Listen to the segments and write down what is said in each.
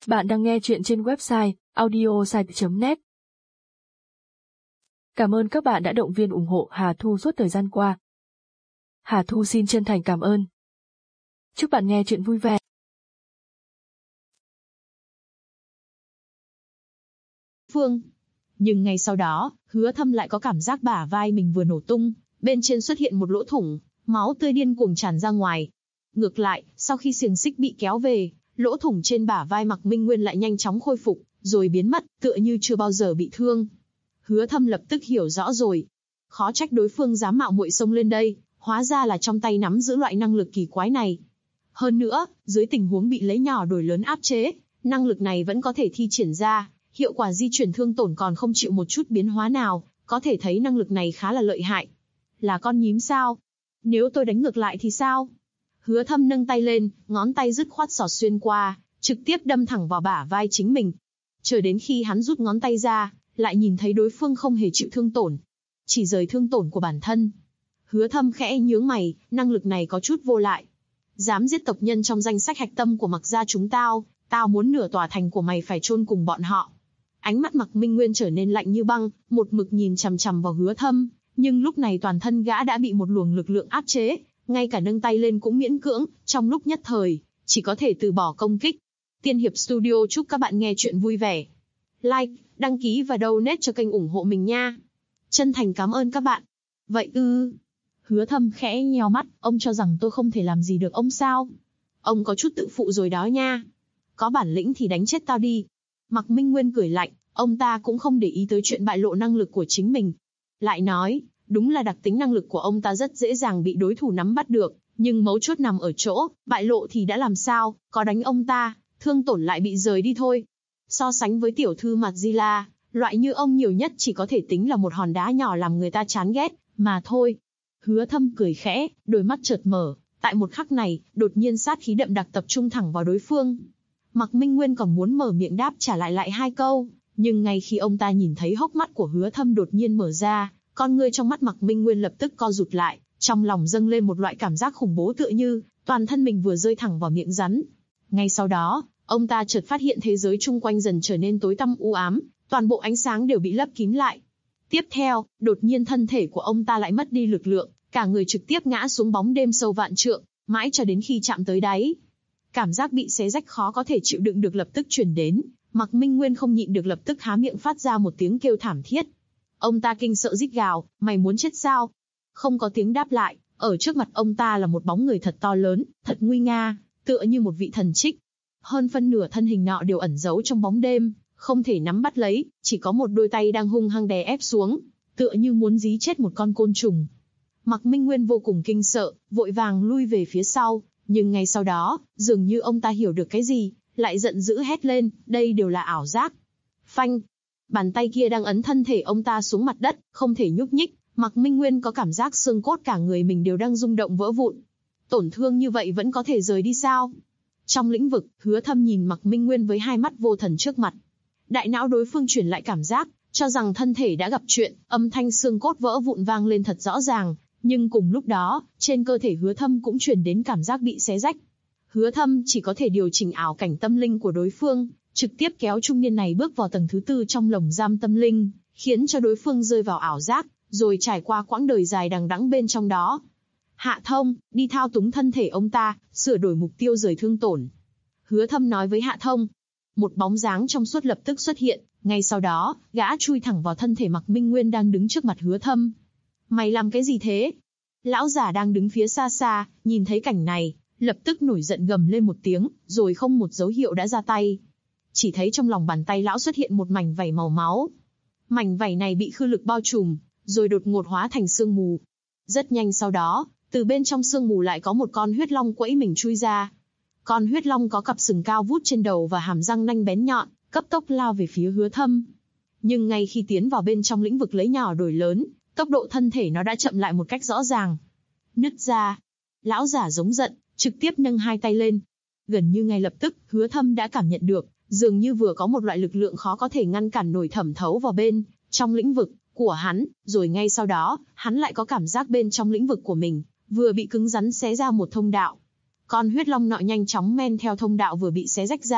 Bạn đang nghe chuyện trên website audiosite.net. Cảm ơn các bạn đã động viên ủng hộ Hà Thu suốt thời gian qua. Hà Thu xin chân thành cảm ơn. Chúc bạn nghe chuyện vui vẻ. Phương. Nhưng ngay sau đó, Hứa Thâm lại có cảm giác bả vai mình vừa nổ tung, bên trên xuất hiện một lỗ thủng, máu tươi điên cuồng tràn ra ngoài. Ngược lại, sau khi xiềng xích bị kéo về, lỗ thủng trên bả vai Mạc Minh Nguyên lại nhanh chóng khôi phục, rồi biến mất, tựa như chưa bao giờ bị thương. Hứa Thâm lập tức hiểu rõ rồi. Khó trách đối phương dám mạo muội xông lên đây, hóa ra là trong tay nắm giữ loại năng lực kỳ quái này. Hơn nữa, dưới tình huống bị lấy nhỏ đổi lớn áp chế, năng lực này vẫn có thể thi triển ra, hiệu quả di chuyển thương tổn còn không chịu một chút biến hóa nào, có thể thấy năng lực này khá là lợi hại. Là con nhím sao? Nếu tôi đánh ngược lại thì sao? Hứa Thâm nâng tay lên, ngón tay dứt khoát xỏ xuyên qua, trực tiếp đâm thẳng vào bả vai chính mình. Chờ đến khi hắn rút ngón tay ra, lại nhìn thấy đối phương không hề chịu thương tổn, chỉ rời thương tổn của bản thân. Hứa Thâm khẽ nhướng mày, năng lực này có chút vô lại. Dám giết tộc nhân trong danh sách hạch tâm của Mạc gia chúng tao muốn nửa tòa thành của mày phải chôn cùng bọn họ. Ánh mắt Mạc Minh Nguyên trở nên lạnh như băng, một mực nhìn chằm chằm vào Hứa Thâm, nhưng lúc này toàn thân gã đã bị một luồng lực lượng áp chế, ngay cả nâng tay lên cũng miễn cưỡng, trong lúc nhất thời, chỉ có thể từ bỏ công kích. Tiên Hiệp Studio chúc các bạn nghe chuyện vui vẻ. Like, đăng ký và donate cho kênh ủng hộ mình nha. Chân thành cảm ơn các bạn. Vậy ư? Hứa Thâm khẽ nheo mắt, ông cho rằng tôi không thể làm gì được ông sao? Ông có chút tự phụ rồi đó nha. Có bản lĩnh thì đánh chết tao đi. Mạc Minh Nguyên cười lạnh, ông ta cũng không để ý tới chuyện bại lộ năng lực của chính mình. Lại nói, đúng là đặc tính năng lực của ông ta rất dễ dàng bị đối thủ nắm bắt được, nhưng mấu chốt nằm ở chỗ, bại lộ thì đã làm sao, có đánh ông ta, thương tổn lại bị rời đi thôi. So sánh với tiểu thư Madzilla, loại như ông nhiều nhất chỉ có thể tính là một hòn đá nhỏ làm người ta chán ghét, mà thôi. Hứa Thâm cười khẽ, đôi mắt chợt mở, tại một khắc này, đột nhiên sát khí đậm đặc tập trung thẳng vào đối phương. Mạc Minh Nguyên còn muốn mở miệng đáp trả lại hai câu, nhưng ngay khi ông ta nhìn thấy hốc mắt của Hứa Thâm đột nhiên mở ra, con ngươi trong mắt Mạc Minh Nguyên lập tức co rụt lại, trong lòng dâng lên một loại cảm giác khủng bố tựa như toàn thân mình vừa rơi thẳng vào miệng rắn. Ngay sau đó, ông ta chợt phát hiện thế giới chung quanh dần trở nên tối tăm u ám, toàn bộ ánh sáng đều bị lấp kín lại. Tiếp theo, đột nhiên thân thể của ông ta lại mất đi lực lượng, cả người trực tiếp ngã xuống bóng đêm sâu vạn trượng, mãi cho đến khi chạm tới đáy. Cảm giác bị xé rách khó có thể chịu đựng được lập tức truyền đến, Mạc Minh Nguyên không nhịn được lập tức há miệng phát ra một tiếng kêu thảm thiết. Ông ta kinh sợ rít gào, mày muốn chết sao? Không có tiếng đáp lại, ở trước mặt ông ta là một bóng người thật to lớn, thật nguy nga, tựa như một vị thần trích. Hơn phân nửa thân hình nọ đều ẩn giấu trong bóng đêm, không thể nắm bắt lấy, chỉ có một đôi tay đang hung hăng đè ép xuống, tựa như muốn dí chết một con côn trùng. Mạc Minh Nguyên vô cùng kinh sợ, vội vàng lui về phía sau, nhưng ngay sau đó, dường như ông ta hiểu được cái gì, lại giận dữ hét lên, đây đều là ảo giác. Phanh! Bàn tay kia đang ấn thân thể ông ta xuống mặt đất, không thể nhúc nhích, Mạc Minh Nguyên có cảm giác xương cốt cả người mình đều đang rung động vỡ vụn. Tổn thương như vậy vẫn có thể rời đi sao? Trong lĩnh vực, Hứa Thâm nhìn Mạc Minh Nguyên với hai mắt vô thần trước mặt. Đại não đối phương truyền lại cảm giác, cho rằng thân thể đã gặp chuyện, âm thanh xương cốt vỡ vụn vang lên thật rõ ràng, nhưng cùng lúc đó, trên cơ thể Hứa Thâm cũng truyền đến cảm giác bị xé rách. Hứa Thâm chỉ có thể điều chỉnh ảo cảnh tâm linh của đối phương, trực tiếp kéo trung niên này bước vào tầng thứ 4 trong lồng giam tâm linh, khiến cho đối phương rơi vào ảo giác, rồi trải qua quãng đời dài đằng đẵng bên trong đó. Hạ Thông, đi thao túng thân thể ông ta, sửa đổi mục tiêu rời thương tổn. Hứa Thâm nói với Hạ Thông. Một bóng dáng trong suốt lập tức xuất hiện, ngay sau đó, gã chui thẳng vào thân thể Mạc Minh Nguyên đang đứng trước mặt Hứa Thâm. Mày làm cái gì thế? Lão giả đang đứng phía xa xa, nhìn thấy cảnh này, lập tức nổi giận gầm lên một tiếng, rồi không một dấu hiệu đã ra tay. Chỉ thấy trong lòng bàn tay lão xuất hiện một mảnh vảy màu máu. Mảnh vảy này bị khư lực bao trùm, rồi đột ngột hóa thành sương mù. Rất nhanh sau đó, từ bên trong sương mù lại có một con huyết long quẫy mình chui ra. Con huyết long có cặp sừng cao vút trên đầu và hàm răng nanh bén nhọn, cấp tốc lao về phía Hứa Thâm. Nhưng ngay khi tiến vào bên trong lĩnh vực lấy nhỏ đổi lớn, tốc độ thân thể nó đã chậm lại một cách rõ ràng. Nứt ra. Lão giả giống giận, trực tiếp nâng hai tay lên. Gần như ngay lập tức, Hứa Thâm đã cảm nhận được, dường như vừa có một loại lực lượng khó có thể ngăn cản nổi thẩm thấu vào bên trong lĩnh vực của hắn, rồi ngay sau đó, hắn lại có cảm giác bên trong lĩnh vực của mình vừa bị cứng rắn xé ra một thông đạo. Con huyết long nọ nhanh chóng men theo thông đạo vừa bị xé rách ra,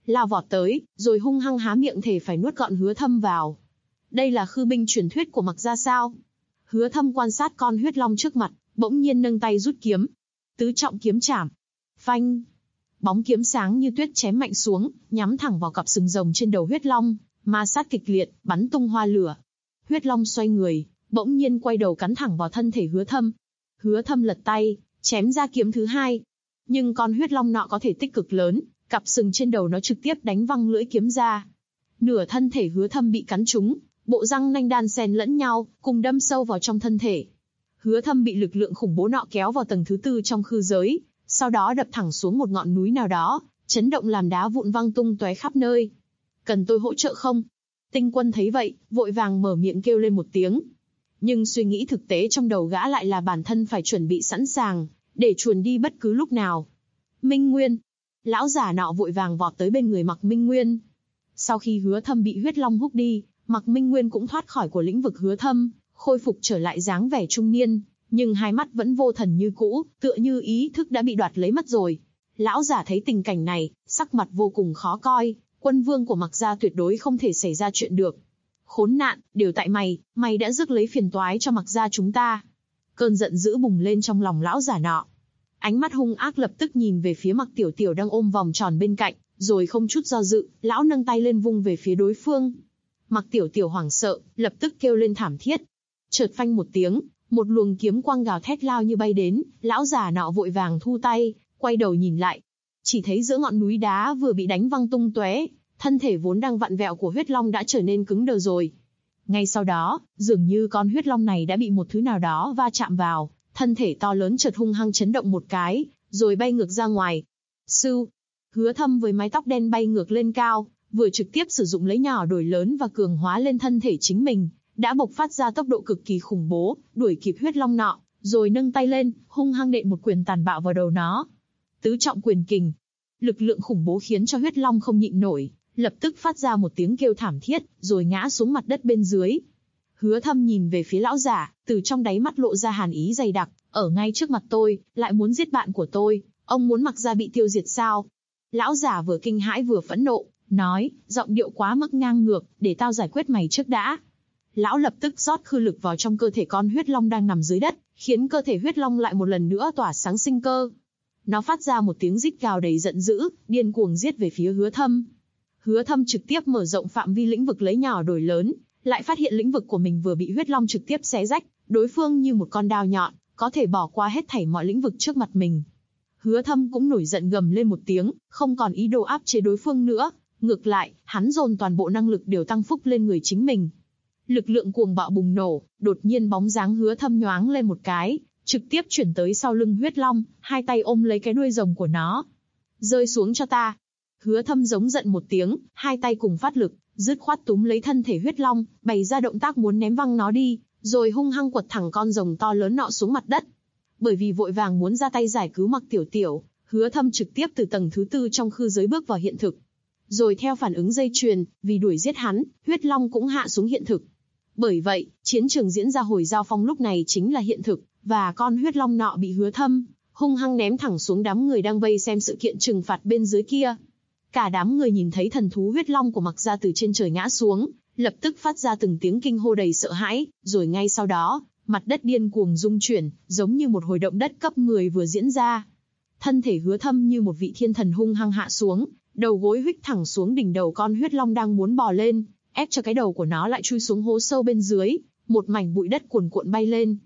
lao vọt tới, rồi hung hăng há miệng thề phải nuốt gọn Hứa Thâm vào. Đây là khư binh truyền thuyết của Mặc gia sao? Hứa Thâm quan sát con huyết long trước mặt, bỗng nhiên nâng tay rút kiếm. Tứ trọng kiếm chảm. Phanh. Bóng kiếm sáng như tuyết chém mạnh xuống, nhắm thẳng vào cặp sừng rồng trên đầu huyết long, ma sát kịch liệt, bắn tung hoa lửa. Huyết long xoay người, bỗng nhiên quay đầu cắn thẳng vào thân thể Hứa Thâm. Hứa Thâm lật tay, chém ra kiếm thứ hai. Nhưng con huyết long nọ có thể tích cực lớn, cặp sừng trên đầu nó trực tiếp đánh văng lưỡi kiếm ra. Nửa thân thể Hứa Thâm bị cắn trúng, bộ răng nanh đan xen lẫn nhau, cùng đâm sâu vào trong thân thể. Hứa Thâm bị lực lượng khủng bố nọ kéo vào tầng thứ 4 trong khư giới, sau đó đập thẳng xuống một ngọn núi nào đó, chấn động làm đá vụn văng tung tóe khắp nơi. Cần tôi hỗ trợ không? Tinh Quân thấy vậy, vội vàng mở miệng kêu lên một tiếng. Nhưng suy nghĩ thực tế trong đầu gã lại là bản thân phải chuẩn bị sẵn sàng, để chuồn đi bất cứ lúc nào. Minh Nguyên. Lão giả nọ vội vàng vọt tới bên người Mạc Minh Nguyên. Sau khi Hứa Thâm bị huyết long hút đi, Mạc Minh Nguyên cũng thoát khỏi của lĩnh vực Hứa Thâm, khôi phục trở lại dáng vẻ trung niên, nhưng hai mắt vẫn vô thần như cũ, tựa như ý thức đã bị đoạt lấy mất rồi. Lão giả thấy tình cảnh này, sắc mặt vô cùng khó coi, quân vương của Mặc gia tuyệt đối không thể xảy ra chuyện được. Khốn nạn, đều tại mày, mày đã rước lấy phiền toái cho Mặc gia chúng ta. Cơn giận dữ bùng lên trong lòng lão giả nọ. Ánh mắt hung ác lập tức nhìn về phía Mặc Tiểu Tiểu đang ôm vòng tròn bên cạnh, rồi không chút do dự, lão nâng tay lên vung về phía đối phương. Mặc Tiểu Tiểu hoảng sợ, lập tức kêu lên thảm thiết. Chợt phanh một tiếng, một luồng kiếm quang gào thét lao như bay đến, lão già nọ vội vàng thu tay, quay đầu nhìn lại. Chỉ thấy giữa ngọn núi đá vừa bị đánh văng tung tóe, thân thể vốn đang vặn vẹo của huyết long đã trở nên cứng đờ rồi. Ngay sau đó, dường như con huyết long này đã bị một thứ nào đó va chạm vào, thân thể to lớn chợt hung hăng chấn động một cái, rồi bay ngược ra ngoài. Sưu, Hứa Thâm với mái tóc đen bay ngược lên cao, vừa trực tiếp sử dụng lấy nhỏ đổi lớn và cường hóa lên thân thể chính mình, đã bộc phát ra tốc độ cực kỳ khủng bố, đuổi kịp huyết long nọ, rồi nâng tay lên, hung hăng đệm một quyền tàn bạo vào đầu nó. Tứ trọng quyền kình. Lực lượng khủng bố khiến cho huyết long không nhịn nổi, lập tức phát ra một tiếng kêu thảm thiết, rồi ngã xuống mặt đất bên dưới. Hứa Thâm nhìn về phía lão giả, từ trong đáy mắt lộ ra hàn ý dày đặc, ở ngay trước mặt tôi, lại muốn giết bạn của tôi, ông muốn Mặc gia bị tiêu diệt sao? Lão giả vừa kinh hãi vừa phẫn nộ, nói, giọng điệu quá mức ngang ngược, để tao giải quyết mày trước đã. Lão lập tức rót khư lực vào trong cơ thể con huyết long đang nằm dưới đất, khiến cơ thể huyết long lại một lần nữa tỏa sáng sinh cơ. Nó phát ra một tiếng rít gào đầy giận dữ, điên cuồng giết về phía Hứa Thâm. Hứa Thâm trực tiếp mở rộng phạm vi lĩnh vực lấy nhỏ đổi lớn, lại phát hiện lĩnh vực của mình vừa bị huyết long trực tiếp xé rách, đối phương như một con đao nhọn, có thể bỏ qua hết thảy mọi lĩnh vực trước mặt mình. Hứa Thâm cũng nổi giận gầm lên một tiếng, không còn ý đồ áp chế đối phương nữa, ngược lại, hắn dồn toàn bộ năng lực đều tăng phúc lên người chính mình. Lực lượng cuồng bạo bùng nổ, đột nhiên bóng dáng Hứa Thâm nhoáng lên một cái, trực tiếp chuyển tới sau lưng huyết long, hai tay ôm lấy cái đuôi rồng của nó. Rơi xuống cho ta. Hứa Thâm giống giận một tiếng, hai tay cùng phát lực, dứt khoát túm lấy thân thể huyết long, bày ra động tác muốn ném văng nó đi, rồi hung hăng quật thẳng con rồng to lớn nọ xuống mặt đất. Bởi vì vội vàng muốn ra tay giải cứu Mặc Tiểu Tiểu, Hứa Thâm trực tiếp từ tầng thứ 4 trong khư giới bước vào hiện thực. Rồi theo phản ứng dây chuyền, vì đuổi giết hắn, huyết long cũng hạ xuống hiện thực. Bởi vậy, chiến trường diễn ra hồi giao phong lúc này chính là hiện thực, và con huyết long nọ bị Hứa Thâm hung hăng ném thẳng xuống đám người đang vây xem sự kiện trừng phạt bên dưới kia. Cả đám người nhìn thấy thần thú huyết long của Mặc gia từ trên trời ngã xuống, lập tức phát ra từng tiếng kinh hô đầy sợ hãi, rồi ngay sau đó, mặt đất điên cuồng rung chuyển, giống như một hồi động đất cấp 10 vừa diễn ra. Thân thể Hứa Thâm như một vị thiên thần hung hăng hạ xuống, đầu gối huých thẳng xuống đỉnh đầu con huyết long đang muốn bò lên, ép cho cái đầu của nó lại chui xuống hố sâu bên dưới, một mảnh bụi đất cuồn cuộn bay lên,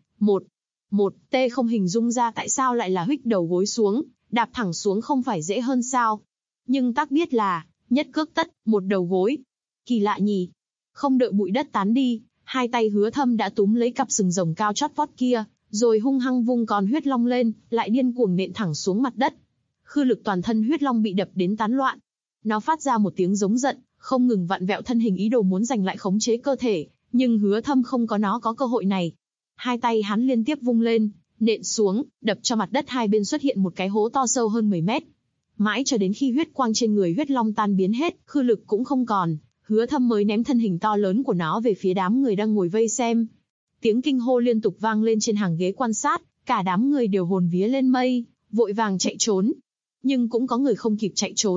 một tê không hình dung ra tại sao lại là huých đầu gối xuống, đạp thẳng xuống không phải dễ hơn sao? Nhưng tác biết là, nhất cước tất, một đầu gối. Kỳ lạ nhỉ? Không đợi bụi đất tán đi, hai tay Hứa Thâm đã túm lấy cặp sừng rồng cao chót vót kia, rồi hung hăng vung con huyết long lên, lại điên cuồng nện thẳng xuống mặt đất. Khư lực toàn thân huyết long bị đập đến tán loạn. Nó phát ra một tiếng giống giận, không ngừng vặn vẹo thân hình ý đồ muốn giành lại khống chế cơ thể, nhưng Hứa Thâm không có nó có cơ hội này. Hai tay hắn liên tiếp vung lên, nện xuống, đập cho mặt đất hai bên xuất hiện một cái hố to sâu hơn 10 mét. Mãi cho đến khi huyết quang trên người huyết long tan biến hết, khư lực cũng không còn, Hứa Thâm mới ném thân hình to lớn của nó về phía đám người đang ngồi vây xem. Tiếng kinh hô liên tục vang lên trên hàng ghế quan sát, cả đám người đều hồn vía lên mây, vội vàng chạy trốn. Nhưng cũng có người không kịp chạy trốn,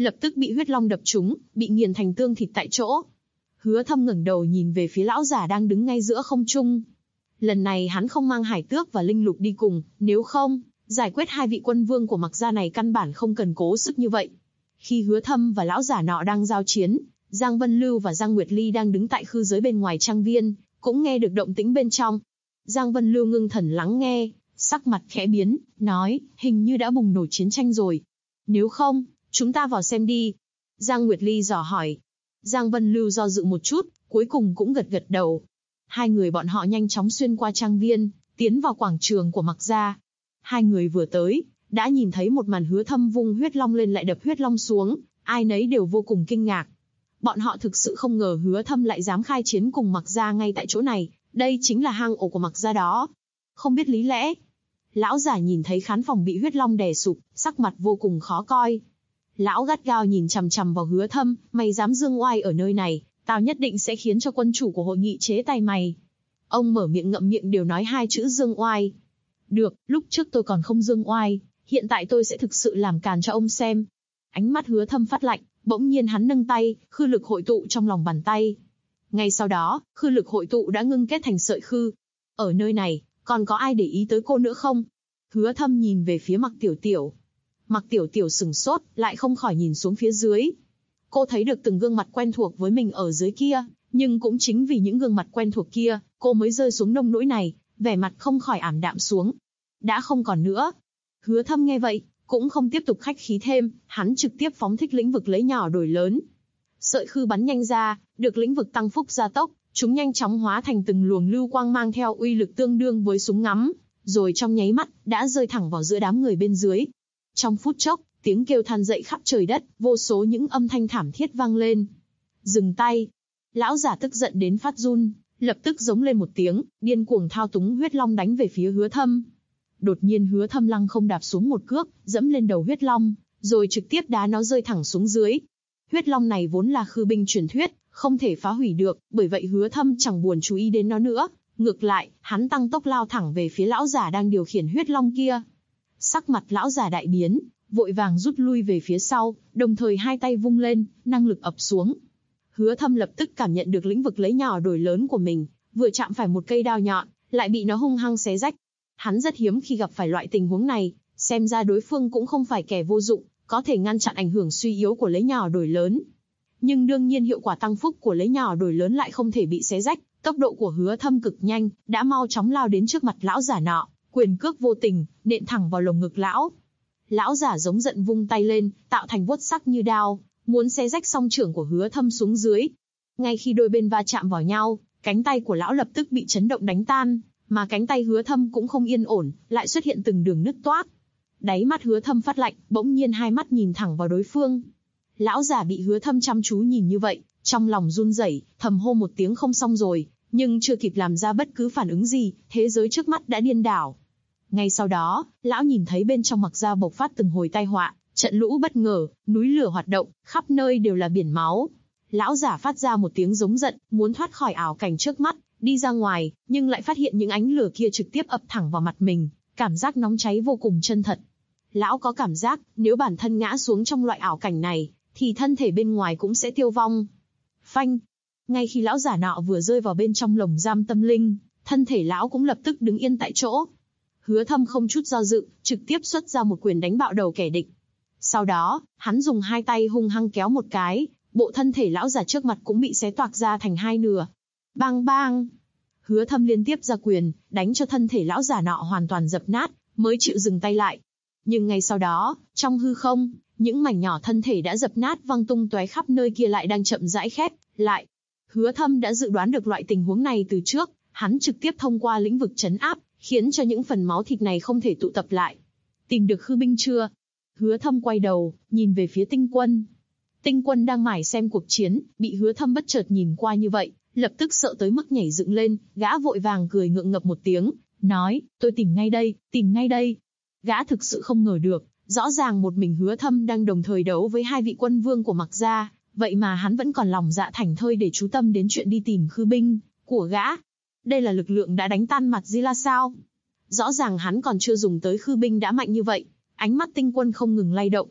lập tức bị huyết long đập trúng, bị nghiền thành tương thịt tại chỗ. Hứa Thâm ngẩng đầu nhìn về phía lão giả đang đứng ngay giữa không trung. Lần này hắn không mang Hải Tước và Linh Lục đi cùng, nếu không, giải quyết hai vị quân vương của Mặc gia này căn bản không cần cố sức như vậy. Khi Hứa Thâm và lão giả nọ đang giao chiến, Giang Vân Lưu và Giang Nguyệt Ly đang đứng tại khư giới bên ngoài trang viên, cũng nghe được động tĩnh bên trong. Giang Vân Lưu ngưng thần lắng nghe, sắc mặt khẽ biến, nói, hình như đã bùng nổ chiến tranh rồi. Nếu không, chúng ta vào xem đi. Giang Nguyệt Ly dò hỏi. Giang Vân Lưu do dự một chút, cuối cùng cũng gật gật đầu. Hai người bọn họ nhanh chóng xuyên qua trang viên, tiến vào quảng trường của Mặc gia. Hai người vừa tới, đã nhìn thấy một màn Hứa Thâm vung huyết long lên lại đập huyết long xuống, ai nấy đều vô cùng kinh ngạc. Bọn họ thực sự không ngờ Hứa Thâm lại dám khai chiến cùng Mặc gia ngay tại chỗ này, đây chính là hang ổ của Mặc gia đó. Không biết lý lẽ. Lão giả nhìn thấy khán phòng bị huyết long đè sụp, sắc mặt vô cùng khó coi. Lão gắt gao nhìn chằm chằm vào Hứa Thâm, mày dám dương oai ở nơi này, tao nhất định sẽ khiến cho quân chủ của hội nghị chế tay mày. Ông mở miệng ngậm miệng đều nói hai chữ dương oai. Được, lúc trước tôi còn không dương oai, hiện tại tôi sẽ thực sự làm càn cho ông xem. Ánh mắt Hứa Thâm phát lạnh, bỗng nhiên hắn nâng tay, khư lực hội tụ trong lòng bàn tay. Ngay sau đó, khư lực hội tụ đã ngưng kết thành sợi khư. Ở nơi này, còn có ai để ý tới cô nữa không? Hứa Thâm nhìn về phía Mặc Tiểu Tiểu. Mặc Tiểu Tiểu sừng sốt, lại không khỏi nhìn xuống phía dưới. Cô thấy được từng gương mặt quen thuộc với mình ở dưới kia, nhưng cũng chính vì những gương mặt quen thuộc kia, cô mới rơi xuống nông nỗi này, vẻ mặt không khỏi ảm đạm xuống. Đã không còn nữa. Hứa Thâm nghe vậy, cũng không tiếp tục khách khí thêm, hắn trực tiếp phóng thích lĩnh vực lấy nhỏ đổi lớn. Sợi khư bắn nhanh ra, được lĩnh vực tăng phúc gia tốc, chúng nhanh chóng hóa thành từng luồng lưu quang mang theo uy lực tương đương với súng ngắm, rồi trong nháy mắt, đã rơi thẳng vào giữa đám người bên dưới. Trong phút chốc, tiếng kêu than dậy khắp trời đất, vô số những âm thanh thảm thiết vang lên. Dừng tay. Lão giả tức giận đến phát run, lập tức giống lên một tiếng, điên cuồng thao túng huyết long đánh về phía Hứa Thâm. Đột nhiên Hứa Thâm lăng không đạp xuống một cước, dẫm lên đầu huyết long, rồi trực tiếp đá nó rơi thẳng xuống dưới. Huyết long này vốn là khư binh truyền thuyết, không thể phá hủy được, bởi vậy Hứa Thâm chẳng buồn chú ý đến nó nữa. Ngược lại, hắn tăng tốc lao thẳng về phía lão giả đang điều khiển huyết long kia. Sắc mặt lão giả đại biến, vội vàng rút lui về phía sau, đồng thời hai tay vung lên, năng lực ập xuống. Hứa Thâm lập tức cảm nhận được lĩnh vực lấy nhỏ đổi lớn của mình, vừa chạm phải một cây đao nhọn, lại bị nó hung hăng xé rách. Hắn rất hiếm khi gặp phải loại tình huống này, xem ra đối phương cũng không phải kẻ vô dụng, có thể ngăn chặn ảnh hưởng suy yếu của lấy nhỏ đổi lớn. Nhưng đương nhiên hiệu quả tăng phúc của lấy nhỏ đổi lớn lại không thể bị xé rách, tốc độ của Hứa Thâm cực nhanh, đã mau chóng lao đến trước mặt lão giả nọ, quyền cước vô tình, nện thẳng vào lồng ngực lão. Lão giả giống giận vung tay lên, tạo thành vuốt sắc như đao, muốn xé rách song trưởng của Hứa Thâm xuống dưới. Ngay khi đôi bên va chạm vào nhau, cánh tay của lão lập tức bị chấn động đánh tan, mà cánh tay Hứa Thâm cũng không yên ổn, lại xuất hiện từng đường nứt toác. Đáy mắt Hứa Thâm phát lạnh, bỗng nhiên hai mắt nhìn thẳng vào đối phương. Lão giả bị Hứa Thâm chăm chú nhìn như vậy, trong lòng run rẩy, thầm hô một tiếng không xong rồi, nhưng chưa kịp làm ra bất cứ phản ứng gì, thế giới trước mắt đã điên đảo. Ngay sau đó, lão nhìn thấy bên trong Mặc gia bộc phát từng hồi tai họa, trận lũ bất ngờ, núi lửa hoạt động, khắp nơi đều là biển máu. Lão giả phát ra một tiếng giống giận, muốn thoát khỏi ảo cảnh trước mắt, đi ra ngoài, nhưng lại phát hiện những ánh lửa kia trực tiếp ập thẳng vào mặt mình, cảm giác nóng cháy vô cùng chân thật. Lão có cảm giác, nếu bản thân ngã xuống trong loại ảo cảnh này, thì thân thể bên ngoài cũng sẽ tiêu vong. Phanh! Ngay khi lão giả nọ vừa rơi vào bên trong lồng giam tâm linh, thân thể lão cũng lập tức đứng yên tại chỗ. Hứa Thâm không chút do dự, trực tiếp xuất ra một quyền đánh bạo đầu kẻ địch. Sau đó, hắn dùng hai tay hung hăng kéo một cái, bộ thân thể lão giả trước mặt cũng bị xé toạc ra thành hai nửa. Bang bang! Hứa Thâm liên tiếp ra quyền, đánh cho thân thể lão giả nọ hoàn toàn dập nát, mới chịu dừng tay lại. Nhưng ngay sau đó, trong hư không, những mảnh nhỏ thân thể đã dập nát văng tung tóe khắp nơi kia lại đang chậm rãi khép lại. Hứa Thâm đã dự đoán được loại tình huống này từ trước, hắn trực tiếp thông qua lĩnh vực trấn áp, khiến cho những phần máu thịt này không thể tụ tập lại. Tìm được khư binh chưa? Hứa Thâm quay đầu, nhìn về phía Tinh Quân. Tinh Quân đang mải xem cuộc chiến, bị Hứa Thâm bất chợt nhìn qua như vậy, lập tức sợ tới mức nhảy dựng lên, gã vội vàng cười ngượng ngập một tiếng, nói, tôi tìm ngay đây, tìm ngay đây. Gã thực sự không ngờ được, rõ ràng một mình Hứa Thâm đang đồng thời đấu với hai vị quân vương của Mặc gia, vậy mà hắn vẫn còn lòng dạ thảnh thơi để chú tâm đến chuyện đi tìm khư binh của gã. Đây là lực lượng đã đánh tan Mặt Di La sao? Rõ ràng hắn còn chưa dùng tới khư binh đã mạnh như vậy. Ánh mắt Tinh Quân không ngừng lay động.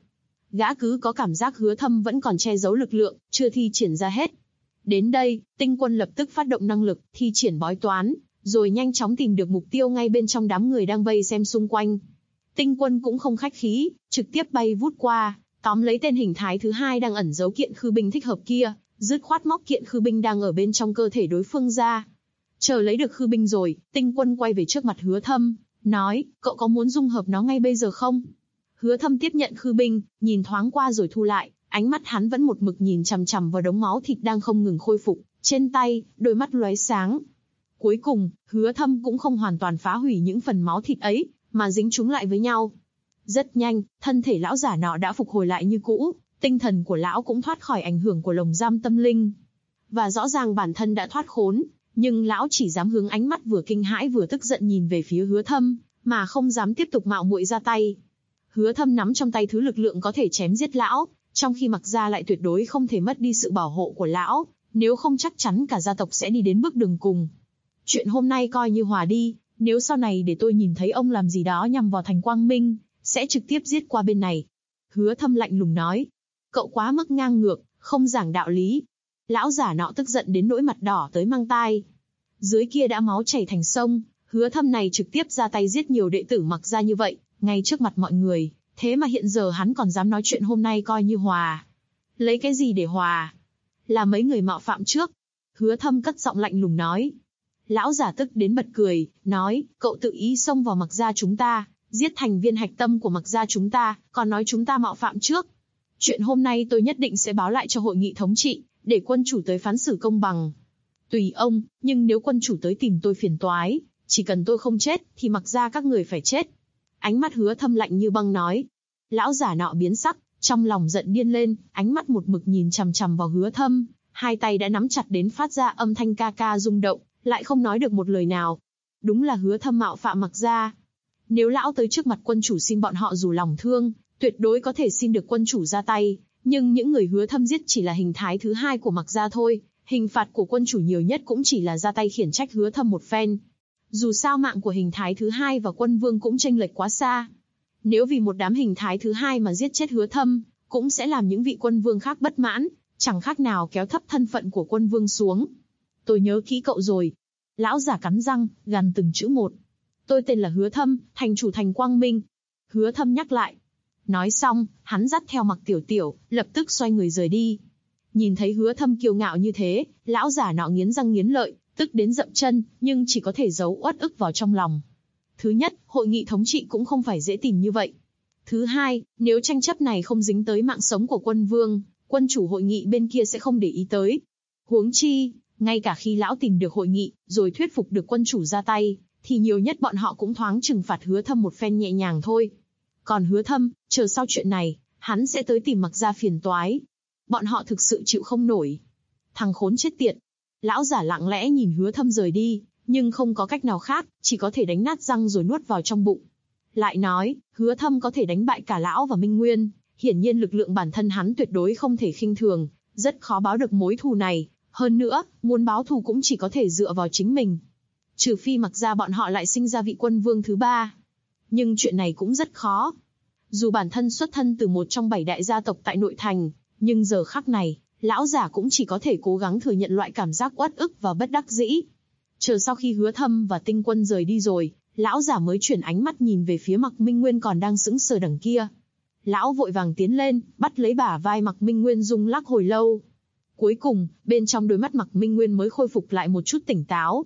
Gã cứ có cảm giác Hứa Thâm vẫn còn che giấu lực lượng, chưa thi triển ra hết. Đến đây, Tinh Quân lập tức phát động năng lực, thi triển bói toán, rồi nhanh chóng tìm được mục tiêu ngay bên trong đám người đang vây xem xung quanh. Tinh Quân cũng không khách khí, trực tiếp bay vút qua, tóm lấy tên hình thái thứ hai đang ẩn giấu kiện khư binh thích hợp kia, dứt khoát móc kiện khư binh đang ở bên trong cơ thể đối phương ra. Chờ lấy được khư binh rồi, Tinh Quân quay về trước mặt Hứa Thâm, nói, cậu có muốn dung hợp nó ngay bây giờ không? Hứa Thâm tiếp nhận khư binh, nhìn thoáng qua rồi thu lại, ánh mắt hắn vẫn một mực nhìn chằm chằm vào đống máu thịt đang không ngừng khôi phục, trên tay, đôi mắt lóe sáng. Cuối cùng, Hứa Thâm cũng không hoàn toàn phá hủy những phần máu thịt ấy, mà dính chúng lại với nhau. Rất nhanh, thân thể lão giả nọ đã phục hồi lại như cũ, tinh thần của lão cũng thoát khỏi ảnh hưởng của lồng giam tâm linh. Và rõ ràng bản thân đã thoát khốn, nhưng lão chỉ dám hướng ánh mắt vừa kinh hãi vừa tức giận nhìn về phía Hứa Thâm, mà không dám tiếp tục mạo muội ra tay. Hứa Thâm nắm trong tay thứ lực lượng có thể chém giết lão, trong khi Mặc Gia lại tuyệt đối không thể mất đi sự bảo hộ của lão, nếu không chắc chắn cả gia tộc sẽ đi đến bước đường cùng. Chuyện hôm nay coi như hòa đi, nếu sau này để tôi nhìn thấy ông làm gì đó nhằm vào Thành Quang Minh, sẽ trực tiếp giết qua bên này. Hứa Thâm lạnh lùng nói, cậu quá mức ngang ngược, không giảng đạo lý. Lão giả nọ tức giận đến nỗi mặt đỏ tới mang tai. Dưới kia đã máu chảy thành sông, Hứa Thâm này trực tiếp ra tay giết nhiều đệ tử Mặc Gia như vậy, ngay trước mặt mọi người, thế mà hiện giờ hắn còn dám nói chuyện hôm nay coi như hòa. Lấy cái gì để hòa? Là mấy người mạo phạm trước. Hứa Thâm cất giọng lạnh lùng nói. Lão giả tức đến bật cười, nói, cậu tự ý xông vào Mặc Gia chúng ta, giết thành viên hạch tâm của Mặc Gia chúng ta, còn nói chúng ta mạo phạm trước. Chuyện hôm nay tôi nhất định sẽ báo lại cho hội nghị thống trị, để quân chủ tới phán xử công bằng. Tùy ông, nhưng nếu quân chủ tới tìm tôi phiền toái, chỉ cần tôi không chết, thì Mặc Gia các người phải chết. Ánh mắt Hứa Thâm lạnh như băng nói. Lão giả nọ biến sắc, trong lòng giận điên lên, ánh mắt một mực nhìn chằm chằm vào Hứa Thâm, hai tay đã nắm chặt đến phát ra âm thanh ca ca rung động, lại không nói được một lời nào. Đúng là Hứa Thâm mạo phạm Mặc Gia. Nếu lão tới trước mặt quân chủ xin bọn họ dù lòng thương, tuyệt đối có thể xin được quân chủ ra tay, nhưng những người Hứa Thâm giết chỉ là hình thái thứ hai của Mặc Gia thôi, hình phạt của quân chủ nhiều nhất cũng chỉ là ra tay khiển trách Hứa Thâm một phen. Dù sao mạng của hình thái thứ hai và quân vương cũng chênh lệch quá xa. Nếu vì một đám hình thái thứ hai mà giết chết Hứa Thâm, cũng sẽ làm những vị quân vương khác bất mãn, chẳng khác nào kéo thấp thân phận của quân vương xuống. Tôi nhớ kỹ cậu rồi. Lão giả cắn răng, gằn từng chữ một. Tôi tên là Hứa Thâm, thành chủ Thành Quang Minh. Hứa Thâm nhắc lại. Nói xong, hắn dắt theo Mặc Tiểu Tiểu, lập tức xoay người rời đi. Nhìn thấy Hứa Thâm kiêu ngạo như thế, lão giả nọ nghiến răng nghiến lợi, tức đến dậm chân, nhưng chỉ có thể giấu uất ức vào trong lòng. Thứ nhất, hội nghị thống trị cũng không phải dễ tìm như vậy. Thứ hai, nếu tranh chấp này không dính tới mạng sống của quân vương, quân chủ hội nghị bên kia sẽ không để ý tới. Huống chi, ngay cả khi lão tìm được hội nghị, rồi thuyết phục được quân chủ ra tay, thì nhiều nhất bọn họ cũng thoáng trừng phạt Hứa Thâm một phen nhẹ nhàng thôi. Còn Hứa Thâm, chờ sau chuyện này, hắn sẽ tới tìm Mặc Gia phiền toái. Bọn họ thực sự chịu không nổi. Thằng khốn chết tiệt. Lão giả lặng lẽ nhìn Hứa Thâm rời đi, nhưng không có cách nào khác, chỉ có thể đánh nát răng rồi nuốt vào trong bụng. Lại nói, Hứa Thâm có thể đánh bại cả lão và Minh Nguyên, hiển nhiên lực lượng bản thân hắn tuyệt đối không thể khinh thường, rất khó báo được mối thù này. Hơn nữa, muốn báo thù cũng chỉ có thể dựa vào chính mình. Trừ phi Mặc Gia bọn họ lại sinh ra vị quân vương thứ ba. Nhưng chuyện này cũng rất khó. Dù bản thân xuất thân từ một trong 7 đại gia tộc tại nội thành, nhưng giờ khắc này, lão giả cũng chỉ có thể cố gắng thừa nhận loại cảm giác uất ức và bất đắc dĩ. Chờ sau khi Hứa Thâm và Tinh Quân rời đi rồi, lão giả mới chuyển ánh mắt nhìn về phía Mặc Minh Nguyên còn đang sững sờ đằng kia. Lão vội vàng tiến lên, bắt lấy bả vai Mặc Minh Nguyên rung lắc hồi lâu. Cuối cùng, bên trong đôi mắt Mặc Minh Nguyên mới khôi phục lại một chút tỉnh táo.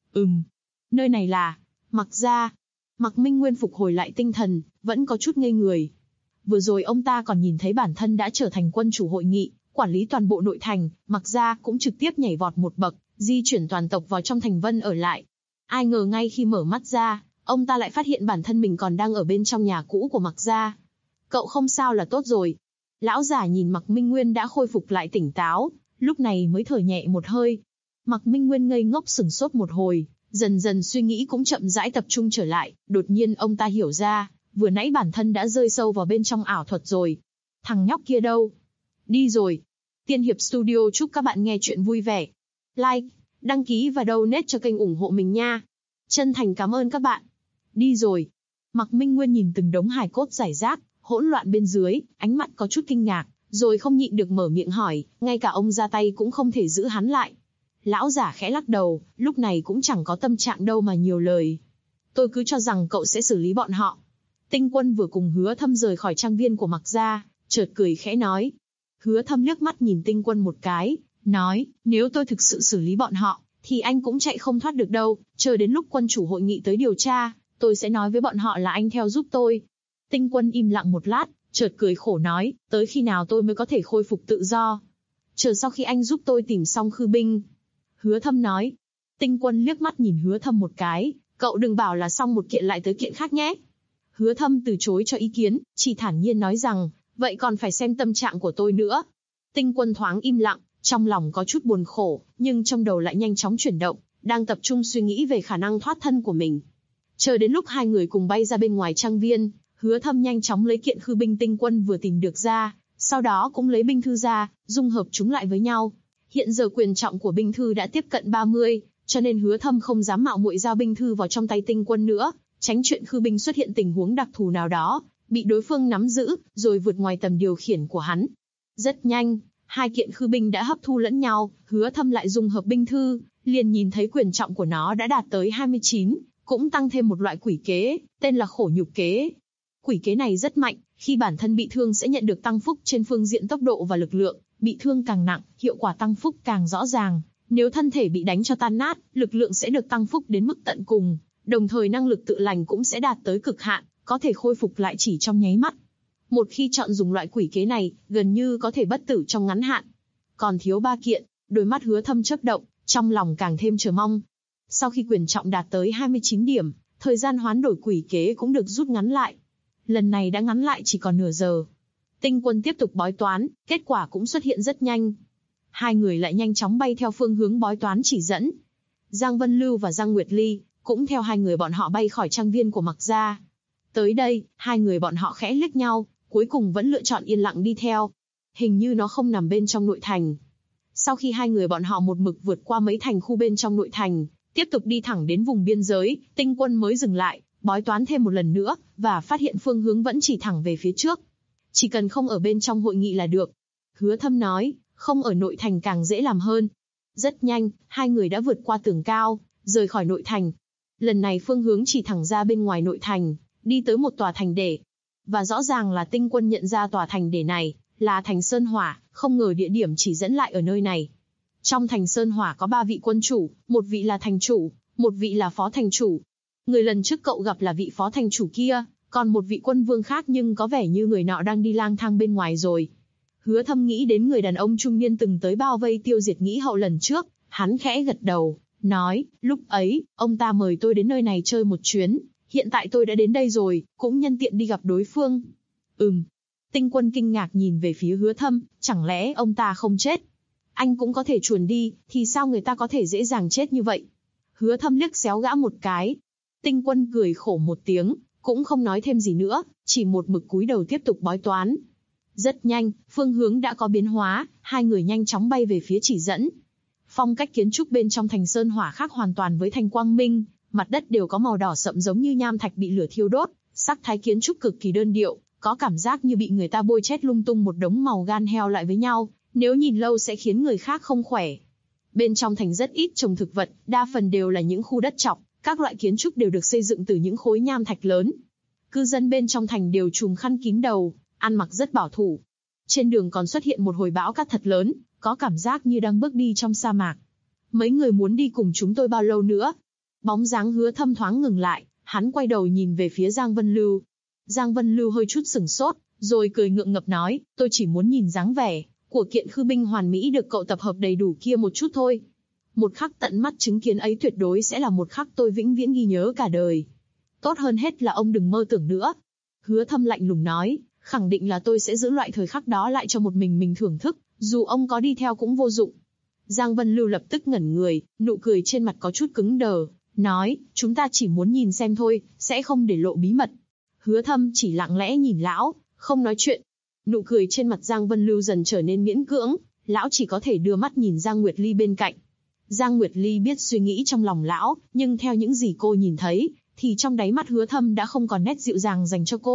Nơi này là Mặc Gia. Mặc Minh Nguyên phục hồi lại tinh thần, vẫn có chút ngây người. Vừa rồi ông ta còn nhìn thấy bản thân đã trở thành quân chủ hội nghị, quản lý toàn bộ nội thành, Mặc Gia cũng trực tiếp nhảy vọt một bậc, di chuyển toàn tộc vào trong thành Vân ở lại. Ai ngờ ngay khi mở mắt ra, ông ta lại phát hiện bản thân mình còn đang ở bên trong nhà cũ của Mặc Gia. Cậu không sao là tốt rồi. Lão giả nhìn Mặc Minh Nguyên đã khôi phục lại tỉnh táo, lúc này mới thở nhẹ một hơi. Mặc Minh Nguyên ngây ngốc sửng sốt một hồi, dần dần suy nghĩ cũng chậm rãi tập trung trở lại, đột nhiên ông ta hiểu ra, vừa nãy bản thân đã rơi sâu vào bên trong ảo thuật rồi. Thằng nhóc kia đâu? Đi rồi. Tiên Hiệp Studio chúc các bạn nghe chuyện vui vẻ. Like, đăng ký và donate cho kênh ủng hộ mình nha. Chân thành cảm ơn các bạn. Đi rồi. Mặc Minh Nguyên nhìn từng đống hài cốt rải rác, Hỗn loạn bên dưới, ánh mắt có chút kinh ngạc, rồi không nhịn được mở miệng hỏi, ngay cả ông ra tay cũng không thể giữ hắn lại. Lão giả khẽ lắc đầu, lúc này cũng chẳng có tâm trạng đâu mà nhiều lời. Tôi cứ cho rằng cậu sẽ xử lý bọn họ. Tinh Quân vừa cùng Hứa Thâm rời khỏi trang viên của Mạc gia, chợt cười khẽ nói. Hứa Thâm liếc mắt nhìn Tinh Quân một cái, nói, nếu tôi thực sự xử lý bọn họ, thì anh cũng chạy không thoát được đâu, chờ đến lúc quân chủ hội nghị tới điều tra, tôi sẽ nói với bọn họ là anh theo giúp tôi. Tinh Quân im lặng một lát, chợt cười khổ nói, tới khi nào tôi mới có thể khôi phục tự do? Chờ sau khi anh giúp tôi tìm xong Khư binh. Hứa Thâm nói. Tinh Quân liếc mắt nhìn Hứa Thâm một cái, cậu đừng bảo là xong một kiện lại tới kiện khác nhé. Hứa Thâm từ chối cho ý kiến, chỉ thản nhiên nói rằng, vậy còn phải xem tâm trạng của tôi nữa. Tinh Quân thoáng im lặng, trong lòng có chút buồn khổ, nhưng trong đầu lại nhanh chóng chuyển động, đang tập trung suy nghĩ về khả năng thoát thân của mình. Chờ đến lúc hai người cùng bay ra bên ngoài trang viên, Hứa Thâm nhanh chóng lấy kiện Khư binh Tinh Quân vừa tìm được ra, sau đó cũng lấy binh thư ra, dung hợp chúng lại với nhau. Hiện giờ quyền trọng của binh thư đã tiếp cận 30, cho nên Hứa Thâm không dám mạo muội giao binh thư vào trong tay Tinh Quân nữa, tránh chuyện Khư binh xuất hiện tình huống đặc thù nào đó, bị đối phương nắm giữ, rồi vượt ngoài tầm điều khiển của hắn. Rất nhanh, hai kiện Khư binh đã hấp thu lẫn nhau, Hứa Thâm lại dung hợp binh thư, liền nhìn thấy quyền trọng của nó đã đạt tới 29, cũng tăng thêm một loại quỷ kế, tên là Khổ Nhục kế. Quỷ kế này rất mạnh, khi bản thân bị thương sẽ nhận được tăng phúc trên phương diện tốc độ và lực lượng, bị thương càng nặng, hiệu quả tăng phúc càng rõ ràng. Nếu thân thể bị đánh cho tan nát, lực lượng sẽ được tăng phúc đến mức tận cùng, đồng thời năng lực tự lành cũng sẽ đạt tới cực hạn, có thể khôi phục lại chỉ trong nháy mắt. Một khi chọn dùng loại quỷ kế này, gần như có thể bất tử trong ngắn hạn. Còn thiếu 3 kiện, đôi mắt Hứa Thâm chớp động, trong lòng càng thêm chờ mong. Sau khi quyền trọng đạt tới 29 điểm, thời gian hoán đổi quỷ kế cũng được rút ngắn lại. Lần này đã ngắn lại chỉ còn nửa giờ. Tinh Quân tiếp tục bói toán, kết quả cũng xuất hiện rất nhanh. Hai người lại nhanh chóng bay theo phương hướng bói toán chỉ dẫn. Giang Vân Lưu và Giang Nguyệt Ly cũng theo hai người bọn họ bay khỏi trang viên của Mạc gia. Tới đây, hai người bọn họ khẽ liếc nhau, cuối cùng vẫn lựa chọn yên lặng đi theo. Hình như nó không nằm bên trong nội thành. Sau khi hai người bọn họ một mực vượt qua mấy thành khu bên trong nội thành, tiếp tục đi thẳng đến vùng biên giới, Tinh Quân mới dừng lại, bói toán thêm một lần nữa, và phát hiện phương hướng vẫn chỉ thẳng về phía trước. Chỉ cần không ở bên trong hội nghị là được. Hứa Thâm nói, không ở nội thành càng dễ làm hơn. Rất nhanh, hai người đã vượt qua tường cao, rời khỏi nội thành. Lần này phương hướng chỉ thẳng ra bên ngoài nội thành, đi tới một tòa thành để. Và rõ ràng là Tinh Quân nhận ra tòa thành để này là thành Sơn Hỏa, không ngờ địa điểm chỉ dẫn lại ở nơi này. Trong thành Sơn Hỏa có 3 vị quân chủ, một vị là thành chủ, một vị là phó thành chủ. Người lần trước cậu gặp là vị phó thành chủ kia, còn một vị quân vương khác nhưng có vẻ như người nọ đang đi lang thang bên ngoài rồi. Hứa Thâm nghĩ đến người đàn ông trung niên từng tới bao vây tiêu diệt Nghĩ Hậu lần trước, hắn khẽ gật đầu, nói, lúc ấy, ông ta mời tôi đến nơi này chơi một chuyến, hiện tại tôi đã đến đây rồi, cũng nhân tiện đi gặp đối phương. Tinh Quân kinh ngạc nhìn về phía Hứa Thâm, chẳng lẽ ông ta không chết? Anh cũng có thể chuồn đi, thì sao người ta có thể dễ dàng chết như vậy? Hứa Thâm liếc xéo gã một cái. Tinh Quân cười khổ một tiếng, cũng không nói thêm gì nữa, chỉ một mực cúi đầu tiếp tục bói toán. Rất nhanh, phương hướng đã có biến hóa, hai người nhanh chóng bay về phía chỉ dẫn. Phong cách kiến trúc bên trong thành Sơn Hỏa khác hoàn toàn với thành Quang Minh, mặt đất đều có màu đỏ sậm giống như nham thạch bị lửa thiêu đốt, sắc thái kiến trúc cực kỳ đơn điệu, có cảm giác như bị người ta bôi chét lung tung một đống màu gan heo lại với nhau, nếu nhìn lâu sẽ khiến người khác không khỏe. Bên trong thành rất ít trồng thực vật, đa phần đều là những khu đất trọc, các loại kiến trúc đều được xây dựng từ những khối nham thạch lớn. Cư dân bên trong thành đều trùm khăn kín đầu, ăn mặc rất bảo thủ. Trên đường còn xuất hiện một hồi bão cát thật lớn, có cảm giác như đang bước đi trong sa mạc. Mấy người muốn đi cùng chúng tôi bao lâu nữa? Bóng dáng Hứa Thâm thoáng ngừng lại, hắn quay đầu nhìn về phía Giang Vân Lưu. Giang Vân Lưu hơi chút sửng sốt, rồi cười ngượng ngập nói, tôi chỉ muốn nhìn dáng vẻ của kiện Khư binh hoàn mỹ được cậu tập hợp đầy đủ kia một chút thôi. Một khắc tận mắt chứng kiến ấy tuyệt đối sẽ là một khắc tôi vĩnh viễn ghi nhớ cả đời. Tốt hơn hết là ông đừng mơ tưởng nữa. Hứa Thâm lạnh lùng nói, khẳng định là tôi sẽ giữ loại thời khắc đó lại cho một mình thưởng thức, dù ông có đi theo cũng vô dụng. Giang Vân Lưu lập tức ngẩn người, nụ cười trên mặt có chút cứng đờ, nói, chúng ta chỉ muốn nhìn xem thôi, sẽ không để lộ bí mật. Hứa Thâm chỉ lặng lẽ nhìn lão, không nói chuyện. Nụ cười trên mặt Giang Vân Lưu dần trở nên miễn cưỡng, lão chỉ có thể đưa mắt nhìn Giang Nguyệt Ly bên cạnh. Giang Nguyệt Ly biết suy nghĩ trong lòng lão, nhưng theo những gì cô nhìn thấy, thì trong đáy mắt Hứa Thâm đã không còn nét dịu dàng dành cho cô,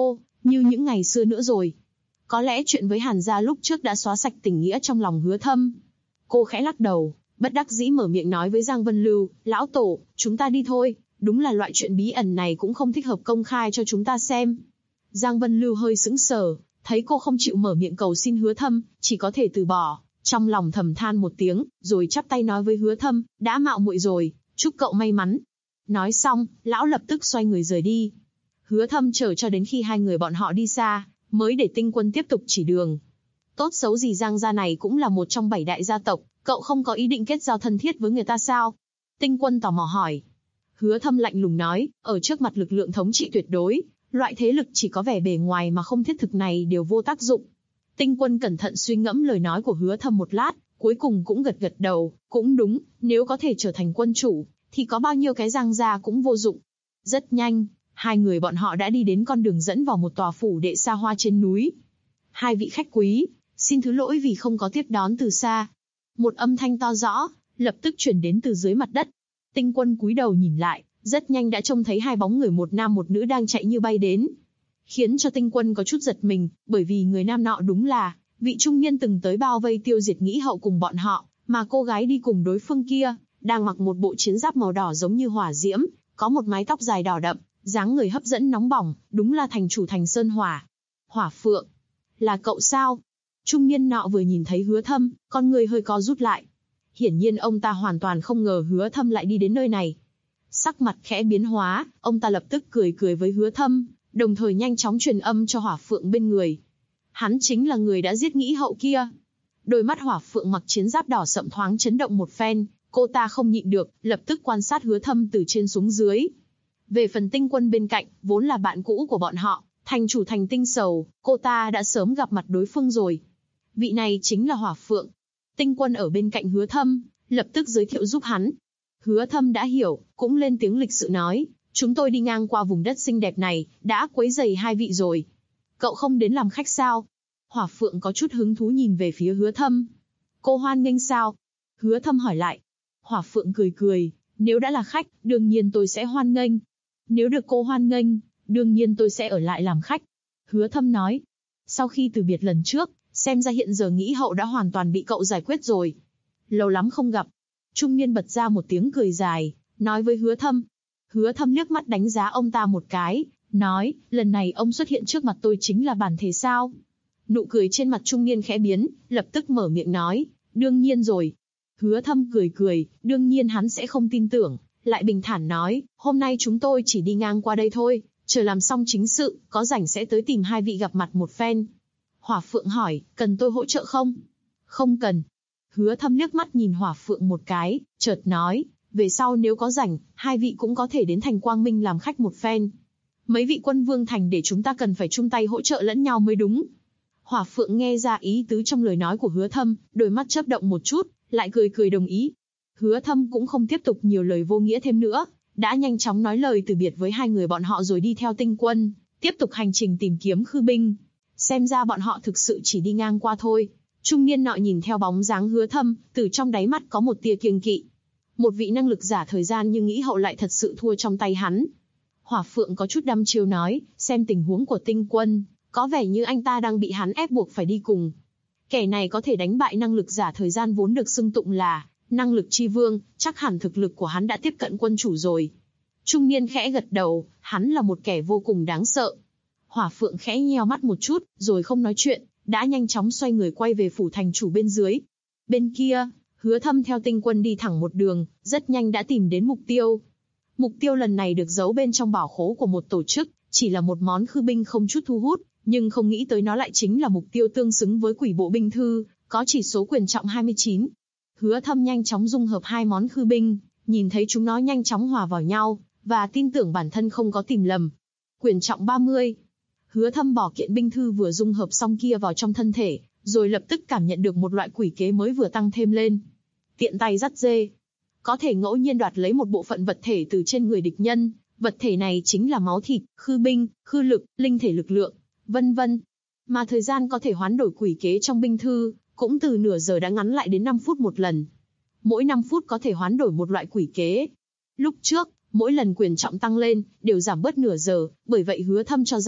như những ngày xưa nữa rồi. Có lẽ chuyện với Hàn gia lúc trước đã xóa sạch tình nghĩa trong lòng Hứa Thâm. Cô khẽ lắc đầu, bất đắc dĩ mở miệng nói với Giang Vân Lưu, lão tổ, chúng ta đi thôi, đúng là loại chuyện bí ẩn này cũng không thích hợp công khai cho chúng ta xem. Giang Vân Lưu hơi sững sờ, thấy cô không chịu mở miệng cầu xin Hứa Thâm, chỉ có thể từ bỏ, trong lòng thầm than một tiếng, rồi chắp tay nói với Hứa Thâm, đã mạo muội rồi, chúc cậu may mắn. Nói xong, lão lập tức xoay người rời đi. Hứa Thâm chờ cho đến khi hai người bọn họ đi xa, mới để Tinh Quân tiếp tục chỉ đường. Tốt xấu gì Giang gia này cũng là một trong 7 đại gia tộc, cậu không có ý định kết giao thân thiết với người ta sao? Tinh Quân tò mò hỏi. Hứa Thâm lạnh lùng nói, ở trước mặt lực lượng thống trị tuyệt đối, loại thế lực chỉ có vẻ bề ngoài mà không thiết thực này đều vô tác dụng. Tinh Quân cẩn thận suy ngẫm lời nói của Hứa Thâm một lát, cuối cùng cũng gật gật đầu, cũng đúng, nếu có thể trở thành quân chủ, thì có bao nhiêu cái Giang gia cũng vô dụng. Rất nhanh, hai người bọn họ đã đi đến con đường dẫn vào một tòa phủ đệ xa hoa trên núi. Hai vị khách quý, xin thứ lỗi vì không có tiếp đón từ xa. Một âm thanh to rõ, lập tức truyền đến từ dưới mặt đất. Tinh Quân cúi đầu nhìn lại, rất nhanh đã trông thấy hai bóng người một nam một nữ đang chạy như bay đến. Khiến cho Tinh Quân có chút giật mình, bởi vì người nam nọ đúng là vị trung niên từng tới bao vây tiêu diệt Nghĩ Hậu cùng bọn họ, mà cô gái đi cùng đối phương kia, đang mặc một bộ chiến giáp màu đỏ giống như hỏa diễm, có một mái tóc dài đỏ đậm, dáng người hấp dẫn nóng bỏng, đúng là thành chủ Thành Sơn Hỏa. Hỏa Phượng, là cậu sao? Trung niên nọ vừa nhìn thấy Hứa Thâm, con người hơi co rút lại. Hiển nhiên ông ta hoàn toàn không ngờ Hứa Thâm lại đi đến nơi này. Sắc mặt khẽ biến hóa, ông ta lập tức cười cười với Hứa Thâm, đồng thời nhanh chóng truyền âm cho Hỏa Phượng bên người. Hắn chính là người đã giết Nghĩ Hậu kia. Đôi mắt Hỏa Phượng mặc chiến giáp đỏ sậm thoáng chấn động một phen, cô ta không nhịn được, lập tức quan sát Hứa Thâm từ trên xuống dưới. Về phần Tinh Quân bên cạnh, vốn là bạn cũ của bọn họ, thành chủ thành Tinh Sầu, cô ta đã sớm gặp mặt đối phương rồi. Vị này chính là Hỏa Phượng. Tinh Quân ở bên cạnh Hứa Thâm, lập tức giới thiệu giúp hắn. Hứa Thâm đã hiểu, cũng lên tiếng lịch sự nói, chúng tôi đi ngang qua vùng đất xinh đẹp này, đã quấy rầy hai vị rồi. Cậu không đến làm khách sao? Hỏa Phượng có chút hứng thú nhìn về phía Hứa Thâm. Cô hoan nghênh sao? Hứa Thâm hỏi lại. Hỏa Phượng cười cười, nếu đã là khách, đương nhiên tôi sẽ hoan nghênh. Nếu được cô hoan nghênh, đương nhiên tôi sẽ ở lại làm khách. Hứa Thâm nói. Sau khi từ biệt lần trước, xem ra hiện giờ Nghĩ Hậu đã hoàn toàn bị cậu giải quyết rồi. Lâu lắm không gặp. Trung niên bật ra một tiếng cười dài, nói với Hứa Thâm. Hứa Thâm liếc mắt đánh giá ông ta một cái, nói, lần này ông xuất hiện trước mặt tôi chính là bản thể sao? Nụ cười trên mặt trung niên khẽ biến, lập tức mở miệng nói, đương nhiên rồi. Hứa Thâm cười cười, đương nhiên hắn sẽ không tin tưởng, lại bình thản nói, hôm nay chúng tôi chỉ đi ngang qua đây thôi, chờ làm xong chính sự, có rảnh sẽ tới tìm hai vị gặp mặt một phen. Hỏa Phượng hỏi, cần tôi hỗ trợ không? Không cần. Hứa Thâm liếc mắt nhìn Hỏa Phượng một cái, chợt nói, về sau nếu có rảnh, hai vị cũng có thể đến thành Quang Minh làm khách một phen. Mấy vị quân vương thành để chúng ta cần phải chung tay hỗ trợ lẫn nhau mới đúng. Hỏa Phượng nghe ra ý tứ trong lời nói của Hứa Thâm, đôi mắt chớp động một chút, lại cười cười đồng ý. Hứa Thâm cũng không tiếp tục nhiều lời vô nghĩa thêm nữa, đã nhanh chóng nói lời từ biệt với hai người bọn họ rồi đi theo Tinh Quân, tiếp tục hành trình tìm kiếm Khư binh. Xem ra bọn họ thực sự chỉ đi ngang qua thôi. Trung niên nọ nhìn theo bóng dáng Hứa Thâm, từ trong đáy mắt có một tia kiêng kỵ. Một vị năng lực giả thời gian như Nghĩ Hậu lại thật sự thua trong tay hắn. Hỏa Phượng có chút đăm chiêu nói, xem tình huống của Tinh Quân, có vẻ như anh ta đang bị hắn ép buộc phải đi cùng. Kẻ này có thể đánh bại năng lực giả thời gian vốn được xưng tụng là năng lực chi vương, chắc hẳn thực lực của hắn đã tiếp cận quân chủ rồi. Trung niên khẽ gật đầu, hắn là một kẻ vô cùng đáng sợ. Hỏa Phượng khẽ nheo mắt một chút, rồi không nói chuyện, đã nhanh chóng xoay người quay về phủ thành chủ bên dưới. Bên kia, Hứa Thâm theo Tinh Quân đi thẳng một đường, rất nhanh đã tìm đến mục tiêu. Mục tiêu lần này được giấu bên trong bảo khố của một tổ chức, chỉ là một món khư binh không chút thu hút, nhưng không nghĩ tới nó lại chính là mục tiêu tương xứng với Quỷ Bộ binh thư, có chỉ số quyền trọng 29. Hứa Thâm nhanh chóng dung hợp hai món khư binh, nhìn thấy chúng nó nhanh chóng hòa vào nhau, và tin tưởng bản thân không có tìm lầm. Quyền trọng 30. Hứa Thâm bỏ kiện binh thư vừa dung hợp xong kia vào trong thân thể, rồi lập tức cảm nhận được một loại quỷ kế mới vừa tăng thêm lên. Tiện tay dắt dê. Có thể ngẫu nhiên đoạt lấy một bộ phận vật thể từ trên người địch nhân, vật thể này chính là máu thịt, khư binh, khư lực, linh thể lực lượng, vân vân. Mà thời gian có thể hoán đổi quỷ kế trong binh thư, cũng từ nửa giờ đã ngắn lại đến 5 phút một lần. Mỗi 5 phút có thể hoán đổi một loại quỷ kế. Lúc trước, mỗi lần quyền trọng tăng lên, đều giảm bớt nửa giờ, bởi vậy Hứa Thâm cho rằng,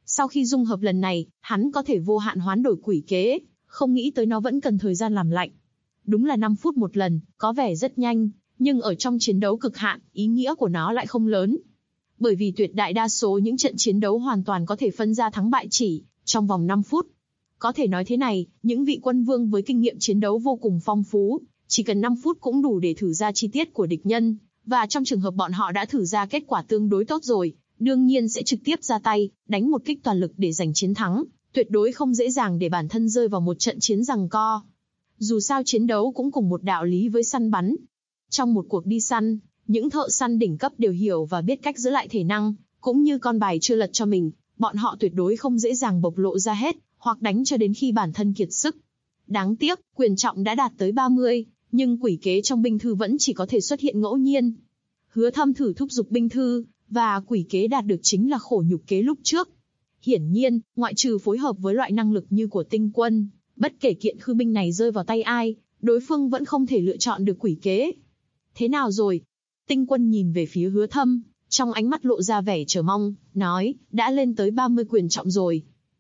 Sau khi dung hợp lần này, hắn có thể vô hạn hoán đổi quỷ kế, không nghĩ tới nó vẫn cần thời gian làm lạnh. Đúng là 5 phút một lần, có vẻ rất nhanh, nhưng ở trong chiến đấu cực hạn, ý nghĩa của nó lại không lớn. Bởi vì tuyệt đại đa số những trận chiến đấu hoàn toàn có thể phân ra thắng bại chỉ trong vòng 5 phút. Có thể nói thế này, những vị quân vương với kinh nghiệm chiến đấu vô cùng phong phú, chỉ cần 5 phút cũng đủ để thử ra chi tiết của địch nhân, và trong trường hợp bọn họ đã thử ra kết quả tương đối tốt rồi, đương nhiên sẽ trực tiếp ra tay, đánh một kích toàn lực để giành chiến thắng, tuyệt đối không dễ dàng để bản thân rơi vào một trận chiến giằng co. Dù sao chiến đấu cũng cùng một đạo lý với săn bắn. Trong một cuộc đi săn, những thợ săn đỉnh cấp đều hiểu và biết cách giữ lại thể năng, cũng như con bài chưa lật cho mình, bọn họ tuyệt đối không dễ dàng bộc lộ ra hết, hoặc đánh cho đến khi bản thân kiệt sức. Đáng tiếc, quyền trọng đã đạt tới 30, nhưng quỷ kế trong binh thư vẫn chỉ có thể xuất hiện ngẫu nhiên. Hứa Thâm thử thúc giục binh thư, và quỷ kế đạt được chính là khổ nhục kế lúc trước. Hiển nhiên, ngoại trừ phối hợp với loại năng lực như của Tinh Quân, bất kể kiện khư binh này rơi vào tay ai, đối phương vẫn không thể lựa chọn được quỷ kế. Thế nào rồi? Tinh Quân nhìn về phía Hứa Thâm, trong ánh mắt lộ ra vẻ chờ mong, nói, đã lên tới 30 quyền trọng rồi.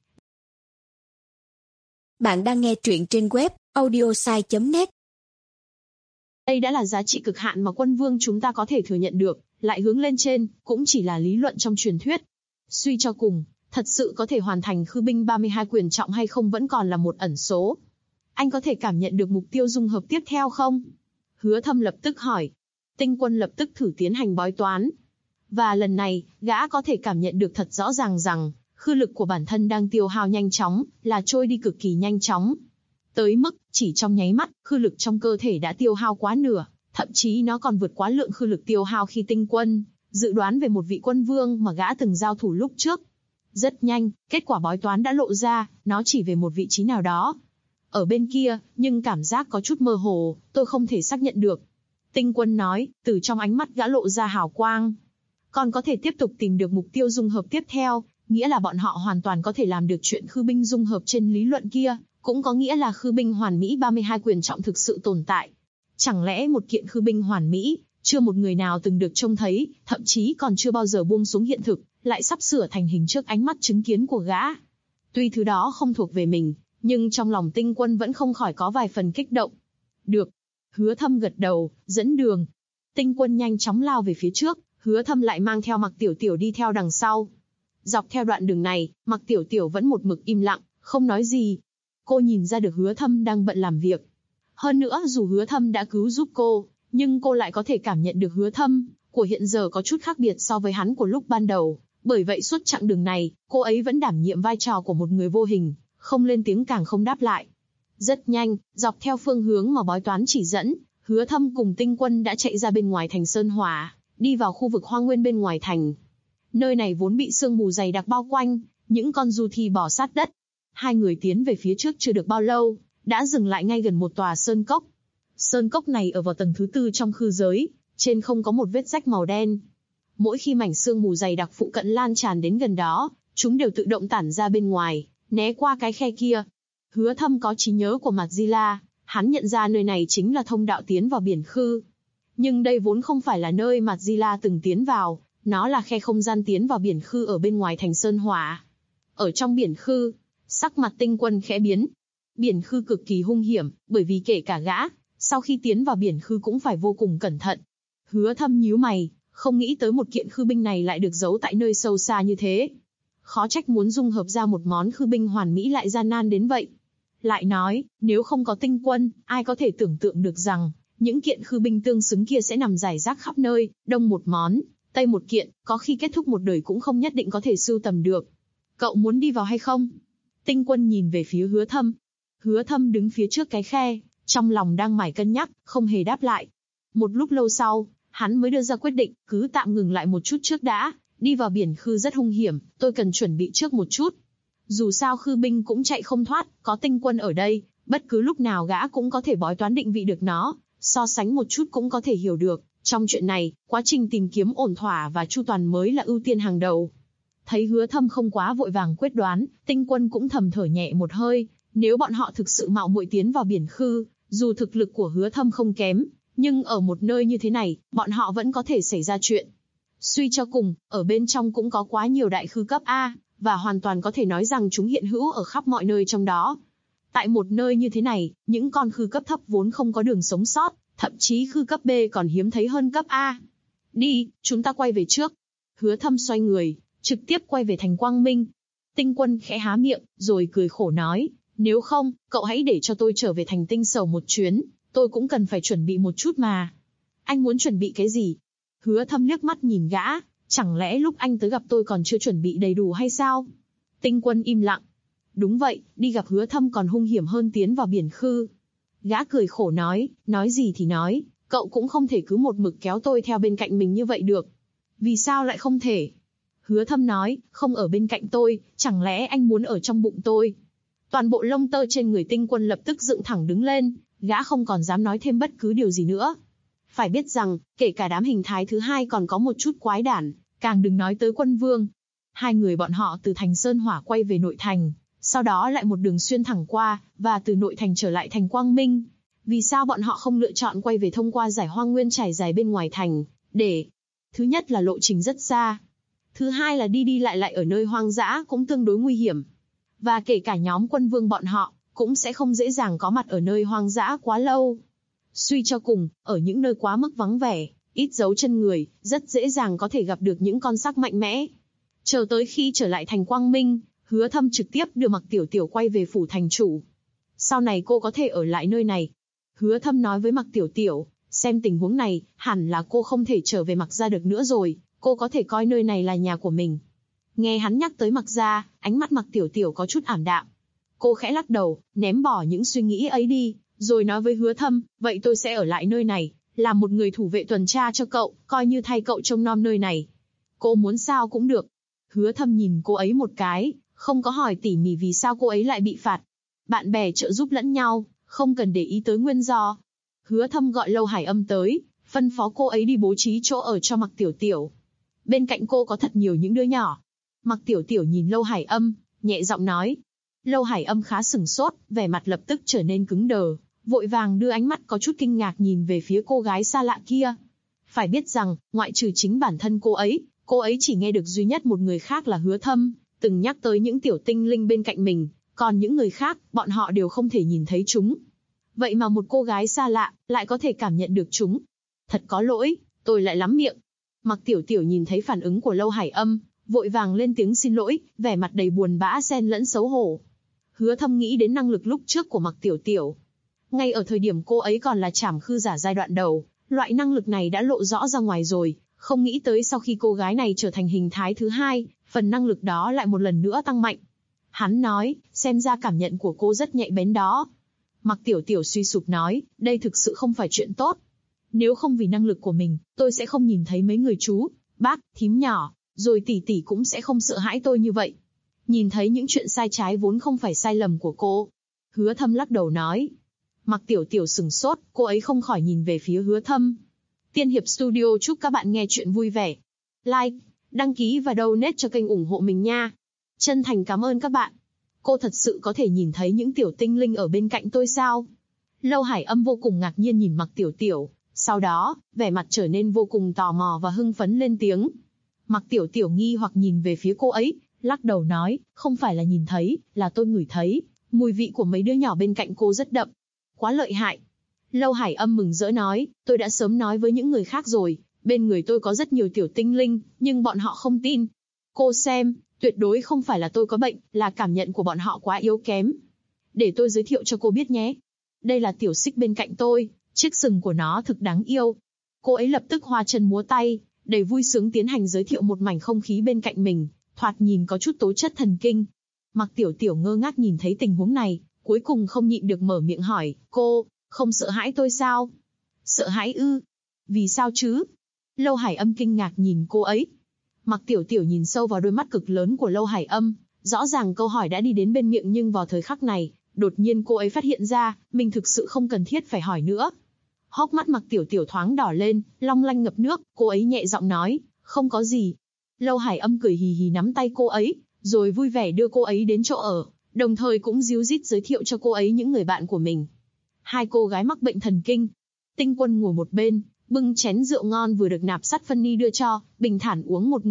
Bạn đang nghe truyện trên web audiosai.net. Đây đã là giá trị cực hạn mà quân vương chúng ta có thể thừa nhận được, lại hướng lên trên, cũng chỉ là lý luận trong truyền thuyết. Suy cho cùng, thật sự có thể hoàn thành khư binh 32 quyền trọng hay không vẫn còn là một ẩn số. Anh có thể cảm nhận được mục tiêu dung hợp tiếp theo không? Hứa Thâm lập tức hỏi. Tinh Quân lập tức thử tiến hành bói toán. Và lần này, gã có thể cảm nhận được thật rõ ràng rằng, khư lực của bản thân đang tiêu hao nhanh chóng, là trôi đi cực kỳ nhanh chóng. Tới mức, chỉ trong nháy mắt, khư lực trong cơ thể đã tiêu hao quá nửa, thậm chí nó còn vượt quá lượng khư lực tiêu hao khi Tinh Quân dự đoán về một vị quân vương mà gã từng giao thủ lúc trước. Rất nhanh, kết quả bói toán đã lộ ra, nó chỉ về một vị trí nào đó. Ở bên kia, nhưng cảm giác có chút mơ hồ, tôi không thể xác nhận được. Tinh Quân nói, từ trong ánh mắt gã lộ ra hào quang. Còn có thể tiếp tục tìm được mục tiêu dung hợp tiếp theo, nghĩa là bọn họ hoàn toàn có thể làm được chuyện khư binh dung hợp trên lý luận kia, cũng có nghĩa là khư binh hoàn mỹ 32 quyền trọng thực sự tồn tại. Chẳng lẽ một kiện khư binh hoàn mỹ, chưa một người nào từng được trông thấy, thậm chí còn chưa bao giờ buông xuống hiện thực, lại sắp sửa thành hình trước ánh mắt chứng kiến của gã. Tuy thứ đó không thuộc về mình, nhưng trong lòng Tinh Quân vẫn không khỏi có vài phần kích động. Được. Hứa Thâm gật đầu, dẫn đường. Tinh Quân nhanh chóng lao về phía trước, Hứa Thâm lại mang theo Mặc Tiểu Tiểu đi theo đằng sau. Dọc theo đoạn đường này, Mặc Tiểu Tiểu vẫn một mực im lặng, không nói gì. Cô nhìn ra được Hứa Thâm đang bận làm việc. Hơn nữa dù Hứa Thâm đã cứu giúp cô, nhưng cô lại có thể cảm nhận được Hứa Thâm của hiện giờ có chút khác biệt so với hắn của lúc ban đầu. Bởi vậy suốt chặng đường này, cô ấy vẫn đảm nhiệm vai trò của một người vô hình, không lên tiếng càng không đáp lại. Rất nhanh, dọc theo phương hướng mà bói toán chỉ dẫn, Hứa Thâm cùng Tinh Quân đã chạy ra bên ngoài thành Sơn Hỏa, đi vào khu vực hoang nguyên bên ngoài thành. Nơi này vốn bị sương mù dày đặc bao quanh, những con du thi bò sát đất. Hai người tiến về phía trước chưa được bao lâu, đã dừng lại ngay gần một tòa sơn cốc. Sơn cốc này ở vào tầng thứ 4 trong khư giới, trên không có một vết rách màu đen. Mỗi khi mảnh sương mù dày đặc phụ cận lan tràn đến gần đó, chúng đều tự động tản ra bên ngoài, né qua cái khe kia. Hứa Thâm có trí nhớ của Madzilla, hắn nhận ra nơi này chính là thông đạo tiến vào biển khư. Nhưng đây vốn không phải là nơi Madzilla từng tiến vào, nó là khe không gian tiến vào biển khư ở bên ngoài thành Sơn Hỏa. Ở trong biển khư, sắc mặt Tinh Quân khẽ biến. Biển khư cực kỳ hung hiểm, bởi vì kể cả gã, sau khi tiến vào biển khư cũng phải vô cùng cẩn thận. Hứa Thâm nhíu mày, không nghĩ tới một kiện khư binh này lại được giấu tại nơi sâu xa như thế. Khó trách muốn dung hợp ra một món khư binh hoàn mỹ lại gian nan đến vậy. Lại nói, nếu không có Tinh Quân, ai có thể tưởng tượng được rằng, những kiện khư binh tương xứng kia sẽ nằm rải rác khắp nơi, đông một món, tây một kiện, có khi kết thúc một đời cũng không nhất định có thể sưu tầm được. Cậu muốn đi vào hay không? Tinh Quân nhìn về phía Hứa Thâm. Hứa Thâm đứng phía trước cái khe, trong lòng đang mải cân nhắc, không hề đáp lại. Một lúc lâu sau, hắn mới đưa ra quyết định, cứ tạm ngừng lại một chút trước đã, đi vào biển khư rất hung hiểm, tôi cần chuẩn bị trước một chút. Dù sao khư binh cũng chạy không thoát, có Tinh Quân ở đây, bất cứ lúc nào gã cũng có thể bói toán định vị được nó, so sánh một chút cũng có thể hiểu được. Trong chuyện này, quá trình tìm kiếm ổn thỏa và chu toàn mới là ưu tiên hàng đầu. Thấy Hứa Thâm không quá vội vàng quyết đoán, Tinh Quân cũng thầm thở nhẹ một hơi, nếu bọn họ thực sự mạo muội tiến vào biển khư, dù thực lực của Hứa Thâm không kém, nhưng ở một nơi như thế này, bọn họ vẫn có thể xảy ra chuyện. Suy cho cùng, ở bên trong cũng có quá nhiều đại khư cấp A, và hoàn toàn có thể nói rằng chúng hiện hữu ở khắp mọi nơi trong đó. Tại một nơi như thế này, những con khư cấp thấp vốn không có đường sống sót, thậm chí khư cấp B còn hiếm thấy hơn cấp A. Đi, chúng ta quay về trước. Hứa Thâm xoay người, trực tiếp quay về thành Quang Minh. Tinh Quân khẽ há miệng, rồi cười khổ nói, nếu không, cậu hãy để cho tôi trở về thành Tinh Sầu một chuyến, tôi cũng cần phải chuẩn bị một chút mà. Anh muốn chuẩn bị cái gì? Hứa Thâm liếc mắt nhìn gã, chẳng lẽ lúc anh tới gặp tôi còn chưa chuẩn bị đầy đủ hay sao? Tinh Quân im lặng. Đúng vậy, đi gặp Hứa Thâm còn hung hiểm hơn tiến vào biển khư. Gã cười khổ nói gì thì nói, cậu cũng không thể cứ một mực kéo tôi theo bên cạnh mình như vậy được. Vì sao lại không thể? Hứa Thâm nói, không ở bên cạnh tôi, chẳng lẽ anh muốn ở trong bụng tôi? Toàn bộ lông tơ trên người Tinh Quân lập tức dựng thẳng đứng lên, gã không còn dám nói thêm bất cứ điều gì nữa. Phải biết rằng, kể cả đám hình thái thứ hai còn có một chút quái đản, càng đừng nói tới Quân Vương. Hai người bọn họ từ thành Sơn Hỏa quay về nội thành, sau đó lại một đường xuyên thẳng qua, và từ nội thành trở lại thành Quang Minh. Vì sao bọn họ không lựa chọn quay về thông qua Giải Hoang Nguyên trải dài bên ngoài thành, để... Thứ nhất là lộ trình rất xa. Thứ hai là đi đi lại lại ở nơi hoang dã cũng tương đối nguy hiểm. Và kể cả nhóm Quân Vương bọn họ, cũng sẽ không dễ dàng có mặt ở nơi hoang dã quá lâu. Suy cho cùng, ở những nơi quá mức vắng vẻ, ít dấu chân người, rất dễ dàng có thể gặp được những con sắc mạnh mẽ. Chờ tới khi trở lại thành Quang Minh, Hứa Thâm trực tiếp đưa Mặc Tiểu Tiểu quay về phủ thành chủ. Sau này cô có thể ở lại nơi này. Hứa Thâm nói với Mặc Tiểu Tiểu, xem tình huống này, hẳn là cô không thể trở về Mặc gia được nữa rồi, cô có thể coi nơi này là nhà của mình. Nghe hắn nhắc tới Mặc gia, ánh mắt Mặc Tiểu Tiểu có chút ảm đạm. Cô khẽ lắc đầu, ném bỏ những suy nghĩ ấy đi, rồi nói với Hứa Thâm, vậy tôi sẽ ở lại nơi này, làm một người thủ vệ tuần tra cho cậu, coi như thay cậu trông nom nơi này. Cô muốn sao cũng được. Hứa Thâm nhìn cô ấy một cái, không có hỏi tỉ mỉ vì sao cô ấy lại bị phạt. Bạn bè trợ giúp lẫn nhau, không cần để ý tới nguyên do. Hứa Thâm gọi Lâu Hải Âm tới, phân phó cô ấy đi bố trí chỗ ở cho Mặc Tiểu Tiểu. Bên cạnh cô có thật nhiều những đứa nhỏ. Mặc Tiểu Tiểu nhìn Lâu Hải Âm, nhẹ giọng nói. Lâu Hải Âm khá sửng sốt, vẻ mặt lập tức trở nên cứng đờ, vội vàng đưa ánh mắt có chút kinh ngạc nhìn về phía cô gái xa lạ kia. Phải biết rằng, ngoại trừ chính bản thân cô ấy chỉ nghe được duy nhất một người khác là Hứa Thâm, từng nhắc tới những tiểu tinh linh bên cạnh mình, còn những người khác, bọn họ đều không thể nhìn thấy chúng. Vậy mà một cô gái xa lạ, lại có thể cảm nhận được chúng. Thật có lỗi, tôi lại lắm miệng. Mặc Tiểu Tiểu nhìn thấy phản ứng của Lâu Hải Âm, vội vàng lên tiếng xin lỗi, vẻ mặt đầy buồn bã xen lẫn xấu hổ. Hứa Thâm nghĩ đến năng lực lúc trước của Mặc Tiểu Tiểu. Ngay ở thời điểm cô ấy còn là trảm khư giả giai đoạn đầu, loại năng lực này đã lộ rõ ra ngoài rồi, không nghĩ tới sau khi cô gái này trở thành hình thái thứ hai, phần năng lực đó lại một lần nữa tăng mạnh. Hắn nói, xem ra cảm nhận của cô rất nhạy bén đó. Mặc Tiểu Tiểu suy sụp nói, đây thực sự không phải chuyện tốt. Nếu không vì năng lực của mình, tôi sẽ không nhìn thấy mấy người chú, bác, thím nhỏ, rồi tỷ tỷ cũng sẽ không sợ hãi tôi như vậy. Nhìn thấy những chuyện sai trái vốn không phải sai lầm của cô. Hứa Thâm lắc đầu nói. Mặc Tiểu Tiểu sừng sốt, cô ấy không khỏi nhìn về phía Hứa Thâm. Tiên Hiệp Studio chúc các bạn nghe chuyện vui vẻ. Like, đăng ký và donate cho kênh ủng hộ mình nha. Chân thành cảm ơn các bạn. Cô thật sự có thể nhìn thấy những tiểu tinh linh ở bên cạnh tôi sao? Lâu Hải Âm vô cùng ngạc nhiên nhìn Mặc Tiểu Tiểu, sau đó, vẻ mặt trở nên vô cùng tò mò và hưng phấn lên tiếng. Mặc Tiểu Tiểu nghi hoặc nhìn về phía cô ấy, lắc đầu nói, không phải là nhìn thấy, là tôi ngửi thấy, mùi vị của mấy đứa nhỏ bên cạnh cô rất đậm. Quá lợi hại. Lâu Hải Âm mừng rỡ nói, tôi đã sớm nói với những người khác rồi, bên người tôi có rất nhiều tiểu tinh linh, nhưng bọn họ không tin. Cô xem, tuyệt đối không phải là tôi có bệnh, là cảm nhận của bọn họ quá yếu kém. Để tôi giới thiệu cho cô biết nhé. Đây là tiểu xích bên cạnh tôi, chiếc sừng của nó thực đáng yêu. Cô ấy lập tức hoa chân múa tay, đầy vui sướng tiến hành giới thiệu một mảnh không khí bên cạnh mình, thoạt nhìn có chút tố chất thần kinh. Mặc Tiểu Tiểu ngơ ngác nhìn thấy tình huống này, cuối cùng không nhịn được mở miệng hỏi, cô, không sợ hãi tôi sao? Sợ hãi ư? Vì sao chứ? Lâu Hải Âm kinh ngạc nhìn cô ấy. Mặc Tiểu Tiểu nhìn sâu vào đôi mắt cực lớn của Lâu Hải Âm, rõ ràng câu hỏi đã đi đến bên miệng nhưng vào thời khắc này, đột nhiên cô ấy phát hiện ra, mình thực sự không cần thiết phải hỏi nữa. Hốc mắt Mặc Tiểu Tiểu thoáng đỏ lên, long lanh ngập nước, cô ấy nhẹ giọng nói, không có gì. Lâu Hải Âm cười hì hì nắm tay cô ấy, rồi vui vẻ đưa cô ấy đến chỗ ở, đồng thời cũng díu dít giới thiệu cho cô ấy những người bạn của mình. Hai cô gái mắc bệnh thần kinh. Tinh Quân ngồi một bên, bưng chén rượu ngon vừa được nạp sắt phân ni đưa cho, bình thản uống một ngụm,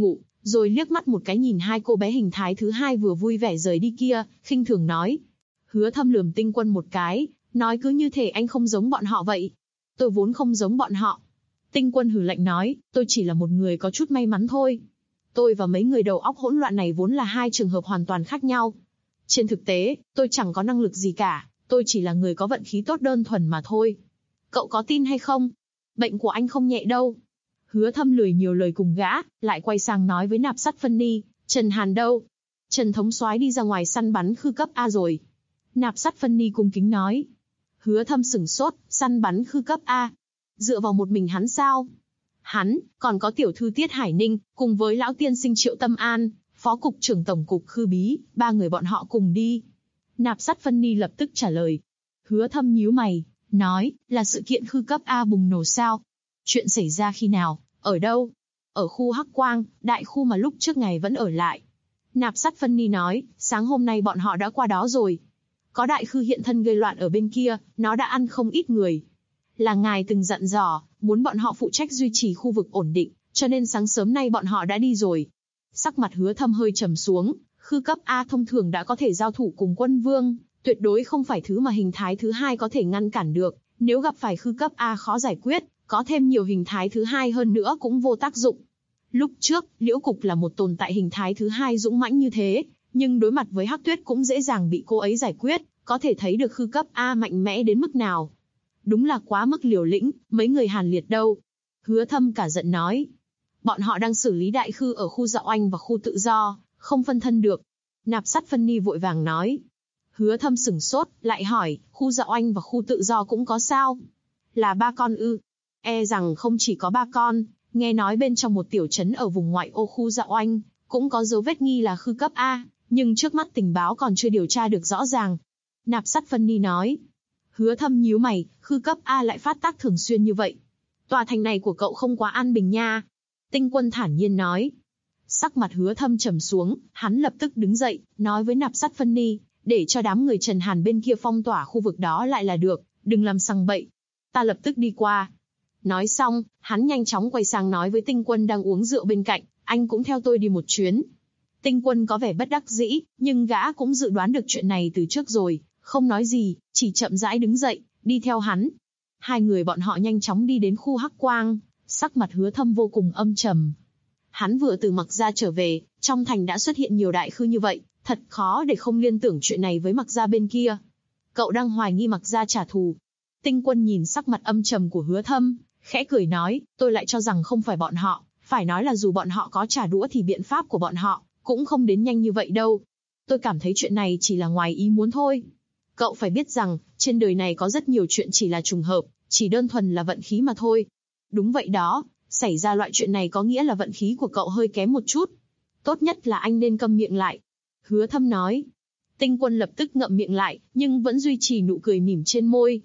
rồi liếc mắt một cái nhìn hai cô bé hình thái thứ hai vừa vui vẻ rời đi kia, khinh thường nói. Hứa Thâm lườm Tinh Quân một cái, nói cứ như thể anh không giống bọn họ vậy. Tôi vốn không giống bọn họ. Tinh Quân hừ lạnh nói, tôi chỉ là một người có chút may mắn thôi. Tôi và mấy người đầu óc hỗn loạn này vốn là hai trường hợp hoàn toàn khác nhau. Trên thực tế, tôi chẳng có năng lực gì cả, tôi chỉ là người có vận khí tốt đơn thuần mà thôi. Cậu có tin hay không? Bệnh của anh không nhẹ đâu. Hứa Thâm lười nhiều lời cùng gã, lại quay sang nói với Nạp Sắt Phân Ni, Trần Hàn đâu? Trần thống soái đi ra ngoài săn bắn khư cấp A rồi. Nạp Sắt Phân Ni cung kính nói. Hứa Thâm sửng sốt, săn bắn khư cấp A. Dựa vào một mình hắn sao? Hắn, còn có tiểu thư Tiết Hải Ninh, cùng với lão tiên sinh Triệu Tâm An, phó cục trưởng tổng cục khư bí, ba người bọn họ cùng đi. Nạp Sắt Phân Ni lập tức trả lời. Hứa Thâm nhíu mày, nói, là sự kiện khư cấp A bùng nổ sao? Chuyện xảy ra khi nào, ở đâu? Ở khu Hắc Quang, đại khu mà lúc trước ngài vẫn ở lại. Nạp Sắt Phân Ni nói, sáng hôm nay bọn họ đã qua đó rồi. Có đại khư hiện thân gây loạn ở bên kia, nó đã ăn không ít người. Là ngài từng dặn dò, muốn bọn họ phụ trách duy trì khu vực ổn định, cho nên sáng sớm nay bọn họ đã đi rồi. Sắc mặt Hứa Thâm hơi trầm xuống, khư cấp A thông thường đã có thể giao thủ cùng quân vương, tuyệt đối không phải thứ mà hình thái thứ hai có thể ngăn cản được. Nếu gặp phải khư cấp A khó giải quyết, có thêm nhiều hình thái thứ hai hơn nữa cũng vô tác dụng. Lúc trước, Liễu Cục là một tồn tại hình thái thứ hai dũng mãnh như thế, nhưng đối mặt với Hắc Tuyết cũng dễ dàng bị cô ấy giải quyết, có thể thấy được khư cấp A mạnh mẽ đến mức nào. Đúng là quá mức liều lĩnh, mấy người Hàn Liệt đâu? Hứa Thâm cả giận nói. Bọn họ đang xử lý đại khư ở khu Dạo Anh và khu tự do, không phân thân được. Nạp Sắt Phân Ni vội vàng nói. Hứa Thâm sửng sốt, lại hỏi, khu Dạo Anh và khu tự do cũng có sao? Là 3 con ư? E rằng không chỉ có 3 con, nghe nói bên trong một tiểu trấn ở vùng ngoại ô khu Dạo Anh, cũng có dấu vết nghi là khư cấp A, nhưng trước mắt tình báo còn chưa điều tra được rõ ràng. Nạp Sắt Phân Ni nói. Hứa Thâm nhíu mày, khư cấp A lại phát tác thường xuyên như vậy. Tòa thành này của cậu không quá an bình nha. Tinh Quân thản nhiên nói. Sắc mặt Hứa Thâm trầm xuống, hắn lập tức đứng dậy, nói với Nạp Sắt Phân Ni, để cho đám người Trần Hàn bên kia phong tỏa khu vực đó lại là được, đừng làm sằng bậy. Ta lập tức đi qua. Nói xong, hắn nhanh chóng quay sang nói với Tinh Quân đang uống rượu bên cạnh, anh cũng theo tôi đi một chuyến. Tinh Quân có vẻ bất đắc dĩ, nhưng gã cũng dự đoán được chuyện này từ trước rồi, không nói gì, chỉ chậm rãi đứng dậy, đi theo hắn. Hai người bọn họ nhanh chóng đi đến khu Hắc Quang, sắc mặt Hứa Thâm vô cùng âm trầm. Hắn vừa từ Mặc Gia trở về, trong thành đã xuất hiện nhiều đại khư như vậy, thật khó để không liên tưởng chuyện này với Mặc Gia bên kia. Cậu đang hoài nghi Mặc Gia trả thù. Tinh Quân nhìn sắc mặt âm trầm của Hứa Thâm, khẽ cười nói, tôi lại cho rằng không phải bọn họ, phải nói là dù bọn họ có trả đũa thì biện pháp của bọn họ cũng không đến nhanh như vậy đâu. Tôi cảm thấy chuyện này chỉ là ngoài ý muốn thôi. Cậu phải biết rằng, trên đời này có rất nhiều chuyện chỉ là trùng hợp, chỉ đơn thuần là vận khí mà thôi. Đúng vậy đó, xảy ra loại chuyện này có nghĩa là vận khí của cậu hơi kém một chút. Tốt nhất là anh nên câm miệng lại. Hứa Thâm nói. Tinh Quân lập tức ngậm miệng lại, nhưng vẫn duy trì nụ cười mỉm trên môi.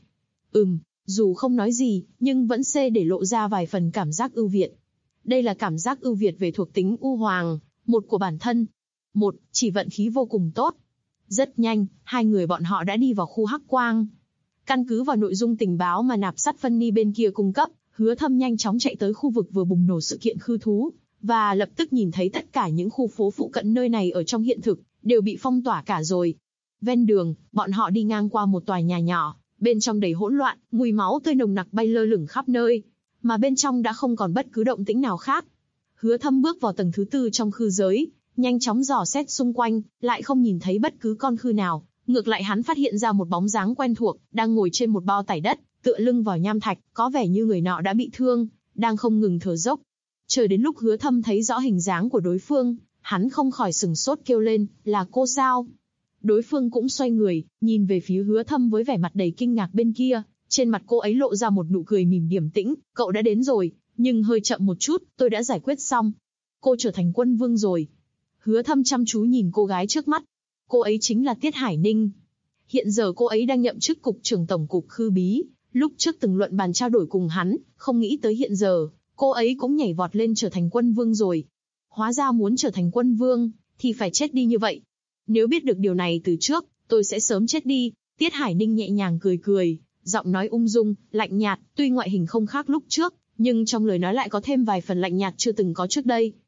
Dù không nói gì, nhưng vẫn để lộ ra vài phần cảm giác ưu việt. Đây là cảm giác ưu việt về thuộc tính U Hoàng, một của bản thân. Một, chỉ vận khí vô cùng tốt. Rất nhanh, hai người bọn họ đã đi vào khu Hắc Quang. Căn cứ vào nội dung tình báo mà Nạp Sắt Phân Ni bên kia cung cấp, Hứa Thâm nhanh chóng chạy tới khu vực vừa bùng nổ sự kiện khư thú, và lập tức nhìn thấy tất cả những khu phố phụ cận nơi này ở trong hiện thực, đều bị phong tỏa cả rồi. Ven đường, bọn họ đi ngang qua một tòa nhà nhỏ, bên trong đầy hỗn loạn, mùi máu tươi nồng nặc bay lơ lửng khắp nơi, mà bên trong đã không còn bất cứ động tĩnh nào khác. Hứa Thâm bước vào tầng thứ 4 trong khư giới, nhanh chóng dò xét xung quanh, lại không nhìn thấy bất cứ con khư nào, ngược lại hắn phát hiện ra một bóng dáng quen thuộc, đang ngồi trên một bao tải đất, tựa lưng vào nham thạch, có vẻ như người nọ đã bị thương, đang không ngừng thở dốc. Chờ đến lúc Hứa Thâm thấy rõ hình dáng của đối phương, hắn không khỏi sừng sốt kêu lên, là cô sao? Đối phương cũng xoay người, nhìn về phía Hứa Thâm với vẻ mặt đầy kinh ngạc bên kia, trên mặt cô ấy lộ ra một nụ cười mỉm điềm tĩnh, cậu đã đến rồi, nhưng hơi chậm một chút, tôi đã giải quyết xong. Cô trở thành quân vương rồi. Hứa Thâm chăm chú nhìn cô gái trước mắt. Cô ấy chính là Tiết Hải Ninh. Hiện giờ cô ấy đang nhậm chức cục trưởng tổng cục khư bí, lúc trước từng luận bàn trao đổi cùng hắn, không nghĩ tới hiện giờ, cô ấy cũng nhảy vọt lên trở thành quân vương rồi. Hóa ra muốn trở thành quân vương, thì phải chết đi như vậy. Nếu biết được điều này từ trước, tôi sẽ sớm chết đi. Tiết Hải Ninh nhẹ nhàng cười cười, giọng nói ung dung, lạnh nhạt, tuy ngoại hình không khác lúc trước, nhưng trong lời nói lại có thêm vài phần lạnh nhạt chưa từng có trước đây.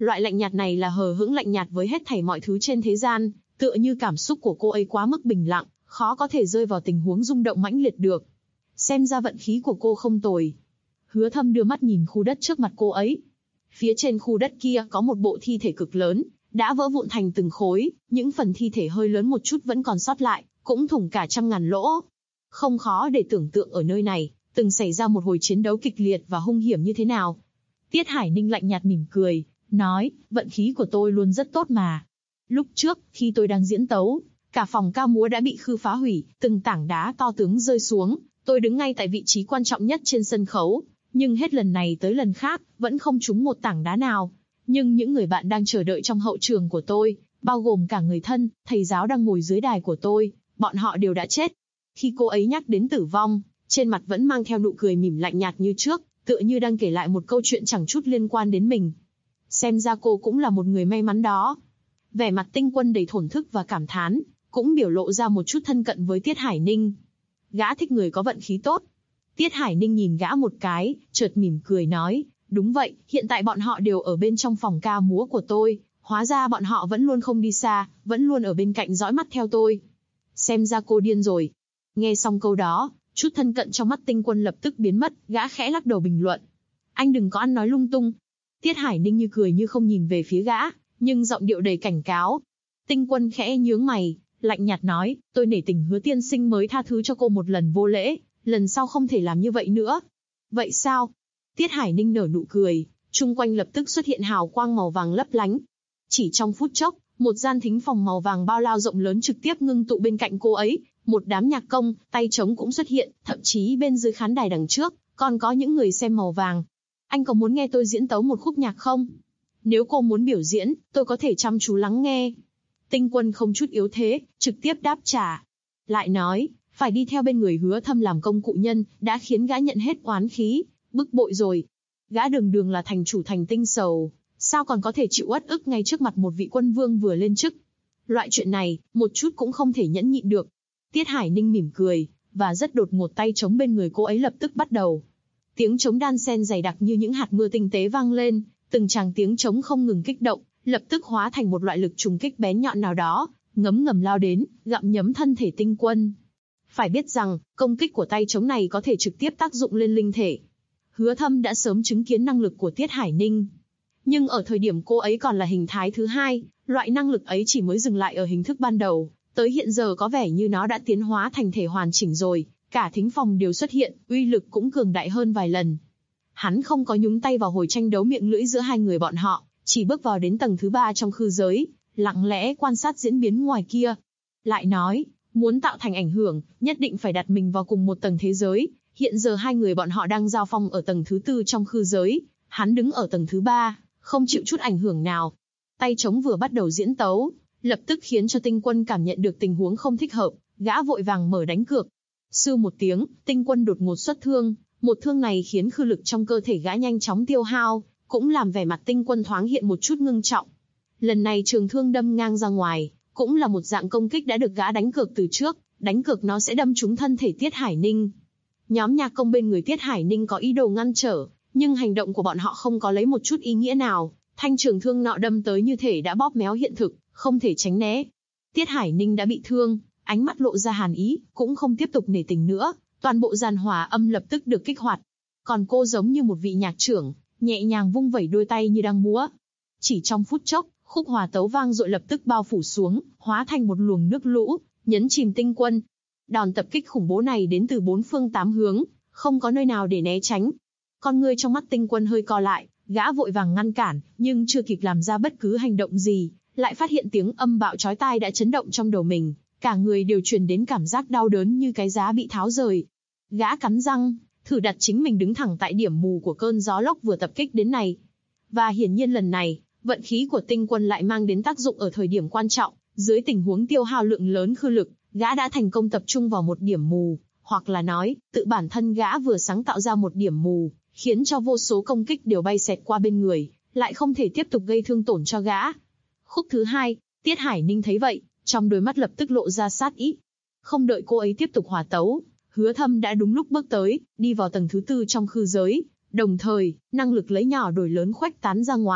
Loại lạnh nhạt này là hờ hững lạnh nhạt với hết thảy mọi thứ trên thế gian, tựa như cảm xúc của cô ấy quá mức bình lặng, khó có thể rơi vào tình huống rung động mãnh liệt được. Xem ra vận khí của cô không tồi. Hứa Thâm đưa mắt nhìn khu đất trước mặt cô ấy. Phía trên khu đất kia có một bộ thi thể cực lớn, đã vỡ vụn thành từng khối, những phần thi thể hơi lớn một chút vẫn còn sót lại, cũng thủng cả trăm ngàn lỗ. Không khó để tưởng tượng ở nơi này, từng xảy ra một hồi chiến đấu kịch liệt và hung hiểm như thế nào. Tiết Hải Ninh lạnh nhạt mỉm cười, nói, vận khí của tôi luôn rất tốt mà. Lúc trước, khi tôi đang diễn tấu, cả phòng ca múa đã bị khư phá hủy, từng tảng đá to tướng rơi xuống, tôi đứng ngay tại vị trí quan trọng nhất trên sân khấu, nhưng hết lần này tới lần khác, vẫn không trúng một tảng đá nào. Nhưng những người bạn đang chờ đợi trong hậu trường của tôi, bao gồm cả người thân, thầy giáo đang ngồi dưới đài của tôi, bọn họ đều đã chết. Khi cô ấy nhắc đến tử vong, trên mặt vẫn mang theo nụ cười mỉm lạnh nhạt như trước, tựa như đang kể lại một câu chuyện chẳng chút liên quan đến mình. Xem ra cô cũng là một người may mắn đó. Vẻ mặt Tinh Quân đầy thổn thức và cảm thán, cũng biểu lộ ra một chút thân cận với Tiết Hải Ninh. Gã thích người có vận khí tốt. Tiết Hải Ninh nhìn gã một cái, chợt mỉm cười nói, đúng vậy, hiện tại bọn họ đều ở bên trong phòng ca múa của tôi, hóa ra bọn họ vẫn luôn không đi xa, vẫn luôn ở bên cạnh dõi mắt theo tôi. Xem ra cô điên rồi. Nghe xong câu đó, chút thân cận trong mắt Tinh Quân lập tức biến mất, gã khẽ lắc đầu bình luận. Anh đừng có ăn nói lung tung. Tiết Hải Ninh như cười như không nhìn về phía gã, nhưng giọng điệu đầy cảnh cáo. Tinh Quân khẽ nhướng mày, lạnh nhạt nói, tôi nể tình Hứa tiên sinh mới tha thứ cho cô một lần vô lễ, lần sau không thể làm như vậy nữa. Vậy sao? Tiết Hải Ninh nở nụ cười, chung quanh lập tức xuất hiện hào quang màu vàng lấp lánh. Chỉ trong phút chốc, một gian thính phòng màu vàng bao la rộng lớn trực tiếp ngưng tụ bên cạnh cô ấy, một đám nhạc công, tay trống cũng xuất hiện, thậm chí bên dưới khán đài đằng trước, còn có những người xem màu vàng. Anh có muốn nghe tôi diễn tấu một khúc nhạc không? Nếu cô muốn biểu diễn, tôi có thể chăm chú lắng nghe. Tinh Quân không chút yếu thế, trực tiếp đáp trả. Lại nói, phải đi theo bên người Hứa Thâm làm công cụ nhân, đã khiến gã nhận hết oán khí, bức bội rồi. Gã đường đường là thành chủ thành Tinh Sầu, sao còn có thể chịu uất ức ngay trước mặt một vị quân vương vừa lên chức. Loại chuyện này, một chút cũng không thể nhẫn nhịn được. Tiết Hải Ninh mỉm cười, và rất đột ngột tay trống bên người cô ấy lập tức bắt đầu. Tiếng trống đan sen dày đặc như những hạt mưa tinh tế vang lên, từng tràng tiếng trống không ngừng kích động, lập tức hóa thành một loại lực trùng kích bén nhọn nào đó, ngấm ngầm lao đến, gặm nhấm thân thể Tinh Quân. Phải biết rằng, công kích của tay trống này có thể trực tiếp tác dụng lên linh thể. Hứa Thâm đã sớm chứng kiến năng lực của Tiết Hải Ninh. Nhưng ở thời điểm cô ấy còn là hình thái thứ hai, loại năng lực ấy chỉ mới dừng lại ở hình thức ban đầu, tới hiện giờ có vẻ như nó đã tiến hóa thành thể hoàn chỉnh rồi, cả thính phòng đều xuất hiện, uy lực cũng cường đại hơn vài lần. Hắn không có nhúng tay vào hồi tranh đấu miệng lưỡi giữa hai người bọn họ, chỉ bước vào đến tầng thứ 3 trong khư giới, lặng lẽ quan sát diễn biến ngoài kia. Lại nói, muốn tạo thành ảnh hưởng, nhất định phải đặt mình vào cùng một tầng thế giới. Hiện giờ hai người bọn họ đang giao phong ở tầng thứ 4 trong khư giới, hắn đứng ở tầng thứ 3, không chịu chút ảnh hưởng nào. Tay trống vừa bắt đầu diễn tấu, lập tức khiến cho Tinh Quân cảm nhận được tình huống không thích hợp, gã vội vàng mở đánh cược. Sưu một tiếng, Tinh Quân đột ngột xuất thương, một thương này khiến khư lực trong cơ thể gã nhanh chóng tiêu hao, cũng làm vẻ mặt Tinh Quân thoáng hiện một chút ngưng trọng. Lần này trường thương đâm ngang ra ngoài, cũng là một dạng công kích đã được gã đánh cược từ trước, đánh cược nó sẽ đâm trúng thân thể Tiết Hải Ninh. Nhóm nhạc công bên người Tiết Hải Ninh có ý đồ ngăn trở, nhưng hành động của bọn họ không có lấy một chút ý nghĩa nào, thanh trường thương nọ đâm tới như thể đã bóp méo hiện thực, không thể tránh né. Tiết Hải Ninh đã bị thương, ánh mắt lộ ra hàn ý, cũng không tiếp tục nể tình nữa, toàn bộ giàn hỏa âm lập tức được kích hoạt. Còn cô giống như một vị nhạc trưởng, nhẹ nhàng vung vẩy đôi tay như đang múa. Chỉ trong phút chốc, khúc hòa tấu vang dội lập tức bao phủ xuống, hóa thành một luồng nước lũ, nhấn chìm Tinh Quân. Đòn tập kích khủng bố này đến từ 4 phương 8 hướng, không có nơi nào để né tránh. Con ngươi trong mắt Tinh Quân hơi co lại, gã vội vàng ngăn cản, nhưng chưa kịp làm ra bất cứ hành động gì, lại phát hiện tiếng âm bạo chói tai đã chấn động trong đầu mình, cả người đều truyền đến cảm giác đau đớn như cái giá bị tháo rời. Gã cắn răng, thử đặt chính mình đứng thẳng tại điểm mù của cơn gió lốc vừa tập kích đến này. Và hiển nhiên lần này, vận khí của Tinh Quân lại mang đến tác dụng ở thời điểm quan trọng, dưới tình huống tiêu hao lượng lớn khư lực, gã đã thành công tập trung vào một điểm mù, hoặc là nói, tự bản thân gã vừa sáng tạo ra một điểm mù, khiến cho vô số công kích đều bay xẹt qua bên người, lại không thể tiếp tục gây thương tổn cho gã. Khúc thứ 2, Tiết Hải Ninh thấy vậy, trong đôi mắt lập tức lộ ra sát ý. Không đợi cô ấy tiếp tục hòa tấu, Hứa Thâm đã đúng lúc bước tới, đi vào tầng thứ 4 trong khư giới, đồng thời, năng lực lấy nhỏ đổi lớn khuếch tán ra ngoài,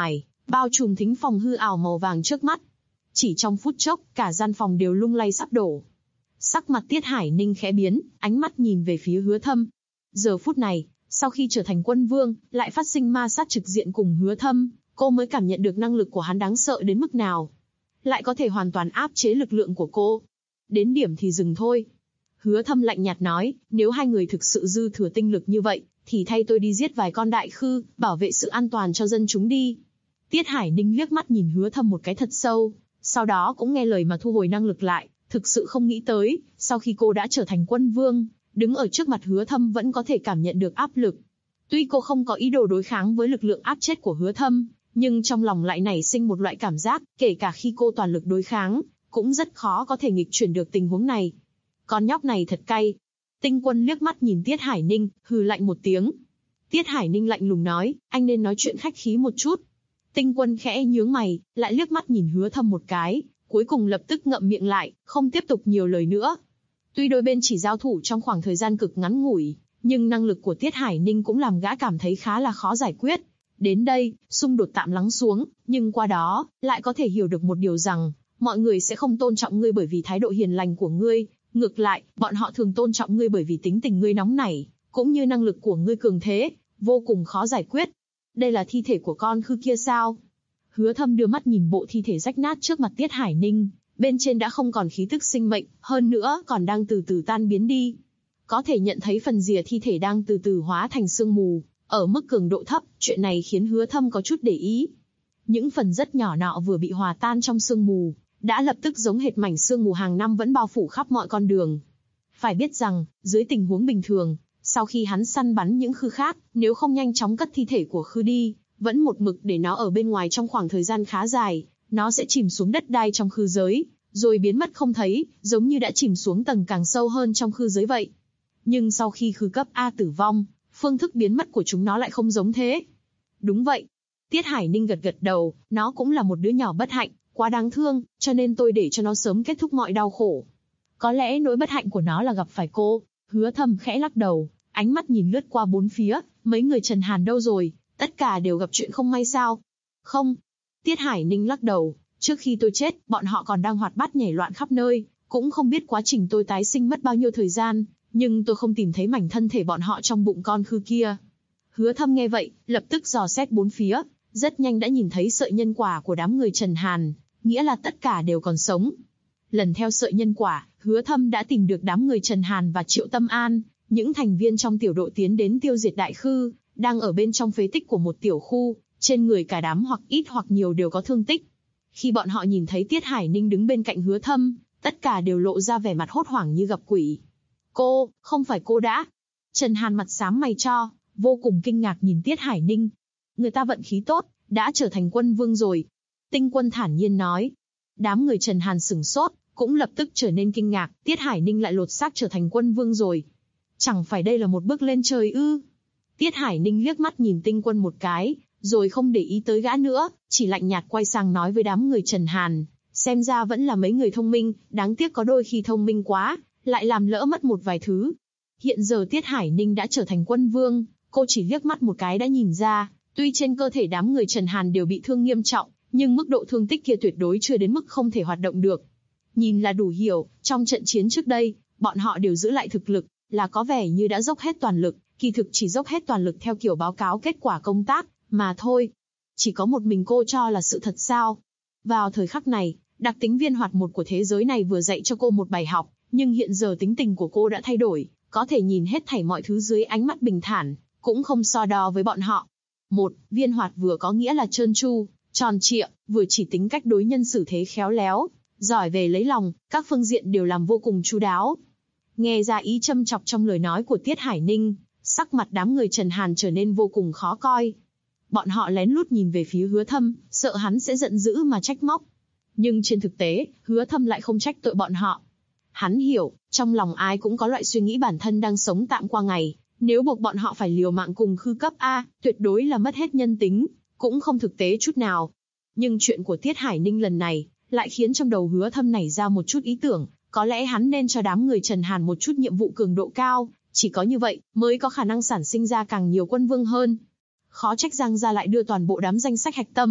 bao trùm thính phòng hư ảo màu vàng trước mắt. Chỉ trong phút chốc, cả gian phòng đều lung lay sắp đổ. Sắc mặt Tiết Hải Ninh khẽ biến, ánh mắt nhìn về phía Hứa Thâm. Giờ phút này, sau khi trở thành quân vương, lại phát sinh ma sát trực diện cùng Hứa Thâm, cô mới cảm nhận được năng lực của hắn đáng sợ đến mức nào. Lại có thể hoàn toàn áp chế lực lượng của cô. Đến điểm thì dừng thôi. Hứa Thâm lạnh nhạt nói, nếu hai người thực sự dư thừa tinh lực như vậy, thì thay tôi đi giết vài con đại khư, bảo vệ sự an toàn cho dân chúng đi. Tiết Hải Ninh liếc mắt nhìn Hứa Thâm một cái thật sâu, sau đó cũng nghe lời mà thu hồi năng lực lại, thực sự không nghĩ tới, sau khi cô đã trở thành quân vương, đứng ở trước mặt Hứa Thâm vẫn có thể cảm nhận được áp lực. Tuy cô không có ý đồ đối kháng với lực lượng áp chết của Hứa Thâm, nhưng trong lòng lại nảy sinh một loại cảm giác, kể cả khi cô toàn lực đối kháng, cũng rất khó có thể nghịch chuyển được tình huống này. Con nhóc này thật cay. Tinh Quân liếc mắt nhìn Tiết Hải Ninh, hừ lạnh một tiếng. Tiết Hải Ninh lạnh lùng nói, anh nên nói chuyện khách khí một chút. Tinh Quân khẽ nhướng mày, lại liếc mắt nhìn Hứa Thâm một cái, cuối cùng lập tức ngậm miệng lại, không tiếp tục nhiều lời nữa. Tuy đôi bên chỉ giao thủ trong khoảng thời gian cực ngắn ngủi, nhưng năng lực của Tiết Hải Ninh cũng làm gã cảm thấy khá là khó giải quyết. Đến đây, xung đột tạm lắng xuống, nhưng qua đó, lại có thể hiểu được một điều rằng, mọi người sẽ không tôn trọng ngươi bởi vì thái độ hiền lành của ngươi, ngược lại, bọn họ thường tôn trọng ngươi bởi vì tính tình ngươi nóng nảy, cũng như năng lực của ngươi cường thế, vô cùng khó giải quyết. Đây là thi thể của con khư kia sao? Hứa Thâm đưa mắt nhìn bộ thi thể rách nát trước mặt Tiết Hải Ninh, bên trên đã không còn khí tức sinh mệnh, hơn nữa còn đang từ từ tan biến đi. Có thể nhận thấy phần rìa thi thể đang từ từ hóa thành sương mù, ở mức cường độ thấp, chuyện này khiến Hứa Thâm có chút để ý. Những phần rất nhỏ nọ vừa bị hòa tan trong sương mù, đã lập tức giống hệt mảnh sương mù hàng năm vẫn bao phủ khắp mọi con đường. Phải biết rằng, dưới tình huống bình thường, sau khi hắn săn bắn những khư khác, nếu không nhanh chóng cất thi thể của khư đi, vẫn một mực để nó ở bên ngoài trong khoảng thời gian khá dài, nó sẽ chìm xuống đất đai trong khư giới, rồi biến mất không thấy, giống như đã chìm xuống tầng càng sâu hơn trong khư giới vậy. Nhưng sau khi khư cấp A tử vong, phương thức biến mất của chúng nó lại không giống thế. Đúng vậy. Tiết Hải Ninh gật gật đầu, nó cũng là một đứa nhỏ bất hạnh, quá đáng thương, cho nên tôi để cho nó sớm kết thúc mọi đau khổ. Có lẽ nỗi bất hạnh của nó là gặp phải cô. Hứa Thâm khẽ lắc đầu, ánh mắt nhìn lướt qua bốn phía, mấy người Trần Hàn đâu rồi, tất cả đều gặp chuyện không may sao? Không. Tiết Hải Ninh lắc đầu, trước khi tôi chết, bọn họ còn đang hoạt bát nhảy loạn khắp nơi, cũng không biết quá trình tôi tái sinh mất bao nhiêu thời gian, nhưng tôi không tìm thấy mảnh thân thể bọn họ trong bụng con khư kia. Hứa Thâm nghe vậy, lập tức dò xét bốn phía, rất nhanh đã nhìn thấy sợi nhân quả của đám người Trần Hàn, nghĩa là tất cả đều còn sống. Lần theo sợi nhân quả, Hứa Thâm đã tìm được đám người Trần Hàn và Triệu Tâm An, những thành viên trong tiểu đội tiến đến tiêu diệt đại khư, đang ở bên trong phế tích của một tiểu khu, trên người cả đám hoặc ít hoặc nhiều đều có thương tích. Khi bọn họ nhìn thấy Tiết Hải Ninh đứng bên cạnh Hứa Thâm, tất cả đều lộ ra vẻ mặt hốt hoảng như gặp quỷ. Cô, không phải cô đã? Trần Hàn mặt xám mày cho, vô cùng kinh ngạc nhìn Tiết Hải Ninh. Người ta vận khí tốt, đã trở thành quân vương rồi. Tinh Quân thản nhiên nói. Đám người Trần Hàn sửng sốt, cũng lập tức trở nên kinh ngạc, Tiết Hải Ninh lại lột xác trở thành quân vương rồi. Chẳng phải đây là một bước lên trời ư? Tiết Hải Ninh liếc mắt nhìn Tinh Quân một cái, rồi không để ý tới gã nữa, chỉ lạnh nhạt quay sang nói với đám người Trần Hàn, xem ra vẫn là mấy người thông minh, đáng tiếc có đôi khi thông minh quá, lại làm lỡ mất một vài thứ. Hiện giờ Tiết Hải Ninh đã trở thành quân vương, cô chỉ liếc mắt một cái đã nhìn ra, tuy trên cơ thể đám người Trần Hàn đều bị thương nghiêm trọng, nhưng mức độ thương tích kia tuyệt đối chưa đến mức không thể hoạt động được. Nhìn là đủ hiểu, trong trận chiến trước đây, bọn họ đều giữ lại thực lực, là có vẻ như đã dốc hết toàn lực, kỳ thực chỉ dốc hết toàn lực theo kiểu báo cáo kết quả công tác, mà thôi. Chỉ có một mình cô cho là sự thật sao? Vào thời khắc này, đặc tính viên hoạt một của thế giới này vừa dạy cho cô một bài học, nhưng hiện giờ tính tình của cô đã thay đổi, có thể nhìn hết thảy mọi thứ dưới ánh mắt bình thản, cũng không so đo với bọn họ. Một, viên hoạt vừa có nghĩa là trơn tru, tròn trịa, vừa chỉ tính cách đối nhân xử thế khéo léo, giỏi về lấy lòng, các phương diện đều làm vô cùng chu đáo. Nghe ra ý châm chọc trong lời nói của Tiết Hải Ninh, sắc mặt đám người Trần Hàn trở nên vô cùng khó coi. Bọn họ lén lút nhìn về phía Hứa Thâm, sợ hắn sẽ giận dữ mà trách móc. Nhưng trên thực tế, Hứa Thâm lại không trách tội bọn họ. Hắn hiểu, trong lòng ai cũng có loại suy nghĩ bản thân đang sống tạm qua ngày, nếu buộc bọn họ phải liều mạng cùng khư cấp A, tuyệt đối là mất hết nhân tính, cũng không thực tế chút nào. Nhưng chuyện của Tiết Hải Ninh lần này, lại khiến trong đầu Hứa Thâm nảy ra một chút ý tưởng, có lẽ hắn nên cho đám người Trần Hàn một chút nhiệm vụ cường độ cao, chỉ có như vậy, mới có khả năng sản sinh ra càng nhiều quân vương hơn. Khó trách Giang gia lại đưa toàn bộ đám danh sách hạch tâm,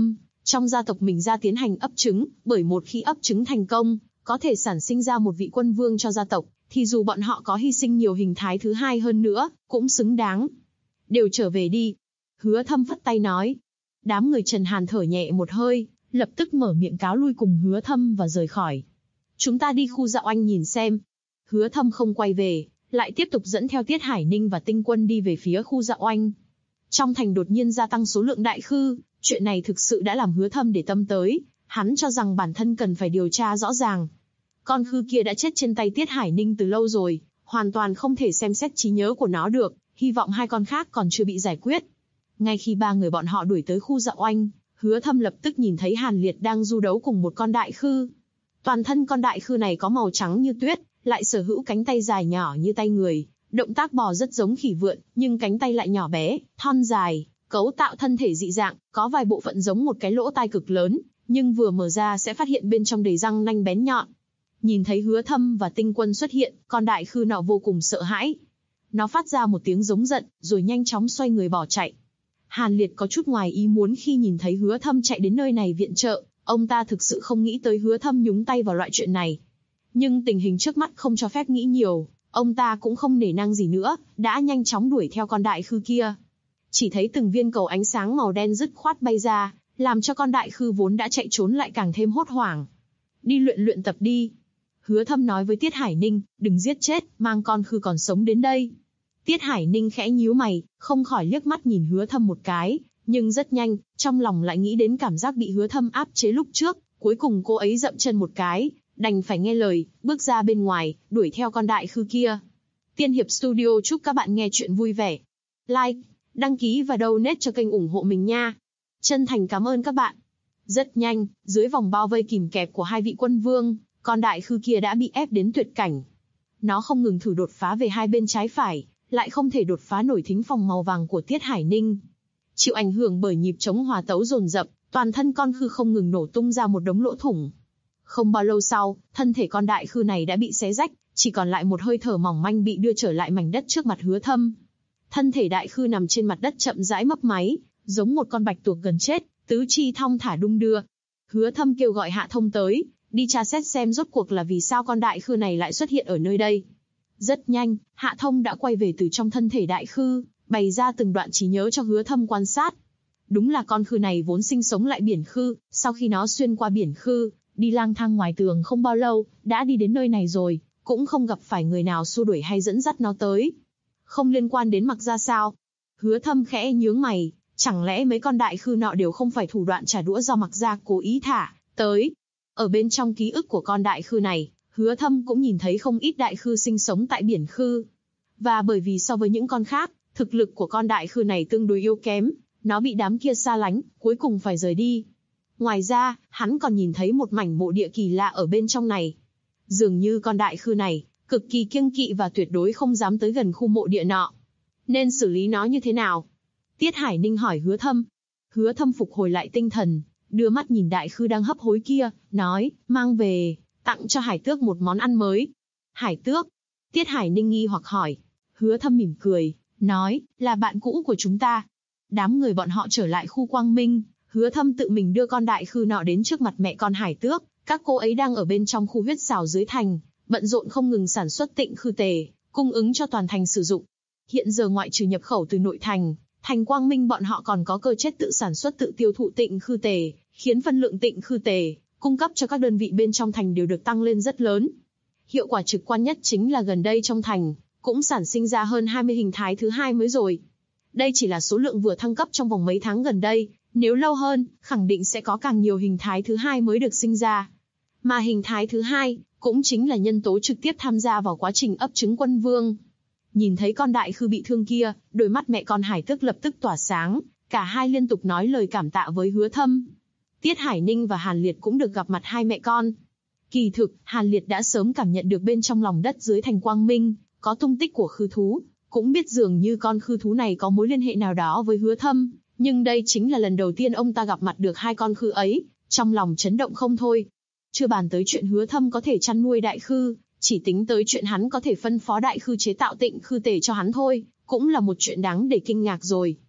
Trong gia tộc mình ra tiến hành ấp trứng, bởi một khi ấp trứng thành công, có thể sản sinh ra một vị quân vương cho gia tộc, thì dù bọn họ có hy sinh nhiều hình thái thứ hai hơn nữa, cũng xứng đáng. Đều trở về đi. Hứa Thâm phất tay nói. Đám người Trần Hàn thở nhẹ một hơi, lập tức mở miệng cáo lui cùng Hứa Thâm và rời khỏi. Chúng ta đi khu Dạo Anh nhìn xem. Hứa Thâm không quay về, lại tiếp tục dẫn theo Tiết Hải Ninh và Tinh Quân đi về phía khu Dạo Anh. Trong thành đột nhiên gia tăng số lượng đại khư, chuyện này thực sự đã làm Hứa Thâm để tâm tới, hắn cho rằng bản thân cần phải điều tra rõ ràng. Con khư kia đã chết trên tay Tiết Hải Ninh từ lâu rồi, hoàn toàn không thể xem xét trí nhớ của nó được, hy vọng hai con khác còn chưa bị giải quyết. Ngay khi ba người bọn họ đuổi tới khu Dạo Anh, Hứa Thâm lập tức nhìn thấy Hàn Liệt đang du đấu cùng một con đại khư. Toàn thân con đại khư này có màu trắng như tuyết, lại sở hữu cánh tay dài nhỏ như tay người, động tác bò rất giống khỉ vượn, nhưng cánh tay lại nhỏ bé, thon dài, cấu tạo thân thể dị dạng, có vài bộ phận giống một cái lỗ tai cực lớn, nhưng vừa mở ra sẽ phát hiện bên trong đầy răng nanh bén nhọn. Nhìn thấy Hứa Thâm và Tinh Quân xuất hiện, con đại khư nọ vô cùng sợ hãi. Nó phát ra một tiếng giống giận, rồi nhanh chóng xoay người bỏ chạy. Hàn Liệt có chút ngoài ý muốn khi nhìn thấy Hứa Thâm chạy đến nơi này viện trợ, ông ta thực sự không nghĩ tới Hứa Thâm nhúng tay vào loại chuyện này. Nhưng tình hình trước mắt không cho phép nghĩ nhiều, ông ta cũng không nể nang gì nữa, đã nhanh chóng đuổi theo con đại khư kia. Chỉ thấy từng viên cầu ánh sáng màu đen dứt khoát bay ra, làm cho con đại khư vốn đã chạy trốn lại càng thêm hốt hoảng. Đi luyện tập đi. Hứa Thâm nói với Tiết Hải Ninh, đừng giết chết, mang con khư còn sống đến đây. Tiết Hải Ninh khẽ nhíu mày, không khỏi liếc mắt nhìn Hứa Thâm một cái, nhưng rất nhanh, trong lòng lại nghĩ đến cảm giác bị Hứa Thâm áp chế lúc trước, cuối cùng cô ấy dậm chân một cái, đành phải nghe lời, bước ra bên ngoài, đuổi theo con đại khư kia. Tiên Hiệp Studio chúc các bạn nghe chuyện vui vẻ. Like, đăng ký và donate cho kênh ủng hộ mình nha. Chân thành cảm ơn các bạn. Rất nhanh, dưới vòng bao vây kìm kẹp của hai vị quân vương, con đại khư kia đã bị ép đến tuyệt cảnh. Nó không ngừng thử đột phá về hai bên trái phải, lại không thể đột phá nổi thính phòng màu vàng của Tiết Hải Ninh. Chịu ảnh hưởng bởi nhịp chống hòa tấu dồn dập, toàn thân con khư không ngừng nổ tung ra một đống lỗ thủng. Không bao lâu sau, thân thể con đại khư này đã bị xé rách, chỉ còn lại một hơi thở mỏng manh bị đưa trở lại mảnh đất trước mặt Hứa Thâm. Thân thể đại khư nằm trên mặt đất chậm rãi mấp máy, giống một con bạch tuộc gần chết, tứ chi thong thả đung đưa. Hứa Thâm kêu gọi Hạ Thông tới, đi tra xét xem rốt cuộc là vì sao con đại khư này lại xuất hiện ở nơi đây. Rất nhanh, Hạ Thông đã quay về từ trong thân thể đại khư, bày ra từng đoạn trí nhớ cho Hứa Thâm quan sát. Đúng là con khư này vốn sinh sống lại biển khư, sau khi nó xuyên qua biển khư, đi lang thang ngoài tường không bao lâu, đã đi đến nơi này rồi, cũng không gặp phải người nào xua đuổi hay dẫn dắt nó tới. Không liên quan đến Mặc Gia sao? Hứa Thâm khẽ nhướng mày, chẳng lẽ mấy con đại khư nọ đều không phải thủ đoạn trả đũa do Mặc Gia cố ý thả tới? Ở bên trong ký ức của con đại khư này, Hứa Thâm cũng nhìn thấy không ít đại khư sinh sống tại biển khư. Và bởi vì so với những con khác, thực lực của con đại khư này tương đối yếu kém, nó bị đám kia xa lánh, cuối cùng phải rời đi. Ngoài ra, hắn còn nhìn thấy một mảnh mộ địa kỳ lạ ở bên trong này. Dường như con đại khư này, cực kỳ kiêng kỵ và tuyệt đối không dám tới gần khu mộ địa nọ. Nên xử lý nó như thế nào? Tiết Hải Ninh hỏi Hứa Thâm. Hứa Thâm phục hồi lại tinh thần, đưa mắt nhìn đại khư đang hấp hối kia, nói, mang về, tặng cho Hải Tước một món ăn mới. Hải Tước? Tiết Hải Ninh nghi hoặc hỏi. Hứa Thâm mỉm cười, nói, là bạn cũ của chúng ta. Đám người bọn họ trở lại khu Quang Minh, Hứa Thâm tự mình đưa con đại khư nọ đến trước mặt mẹ con Hải Tước. Các cô ấy đang ở bên trong khu huyết xào dưới thành, bận rộn không ngừng sản xuất tịnh khư tề, cung ứng cho toàn thành sử dụng. Hiện giờ ngoại trừ nhập khẩu từ nội thành, thành Quang Minh bọn họ còn có cơ chế tự sản xuất tự tiêu thụ tịnh khư tề, khiến phân lượng tịnh khư tề cung cấp cho các đơn vị bên trong thành đều được tăng lên rất lớn. Hiệu quả trực quan nhất chính là gần đây trong thành cũng sản sinh ra hơn 20 hình thái thứ hai mới rồi. Đây chỉ là số lượng vừa thăng cấp trong vòng mấy tháng gần đây, nếu lâu hơn, khẳng định sẽ có càng nhiều hình thái thứ hai mới được sinh ra. Mà hình thái thứ hai cũng chính là nhân tố trực tiếp tham gia vào quá trình ấp trứng quân vương. Nhìn thấy con đại khư bị thương kia, đôi mắt mẹ con Hải Tước lập tức tỏa sáng, cả hai liên tục nói lời cảm tạ với Hứa Thâm. Tiết Hải Ninh và Hàn Liệt cũng được gặp mặt hai mẹ con. Kỳ thực, Hàn Liệt đã sớm cảm nhận được bên trong lòng đất dưới thành Quang Minh có tung tích của khư thú, cũng biết dường như con khư thú này có mối liên hệ nào đó với Hứa Thâm, nhưng đây chính là lần đầu tiên ông ta gặp mặt được hai con khư ấy, trong lòng chấn động không thôi. Chưa bàn tới chuyện Hứa Thâm có thể chăn nuôi đại khư, chỉ tính tới chuyện hắn có thể phân phó đại khư chế tạo tịnh khư tề cho hắn thôi, cũng là một chuyện đáng để kinh ngạc rồi.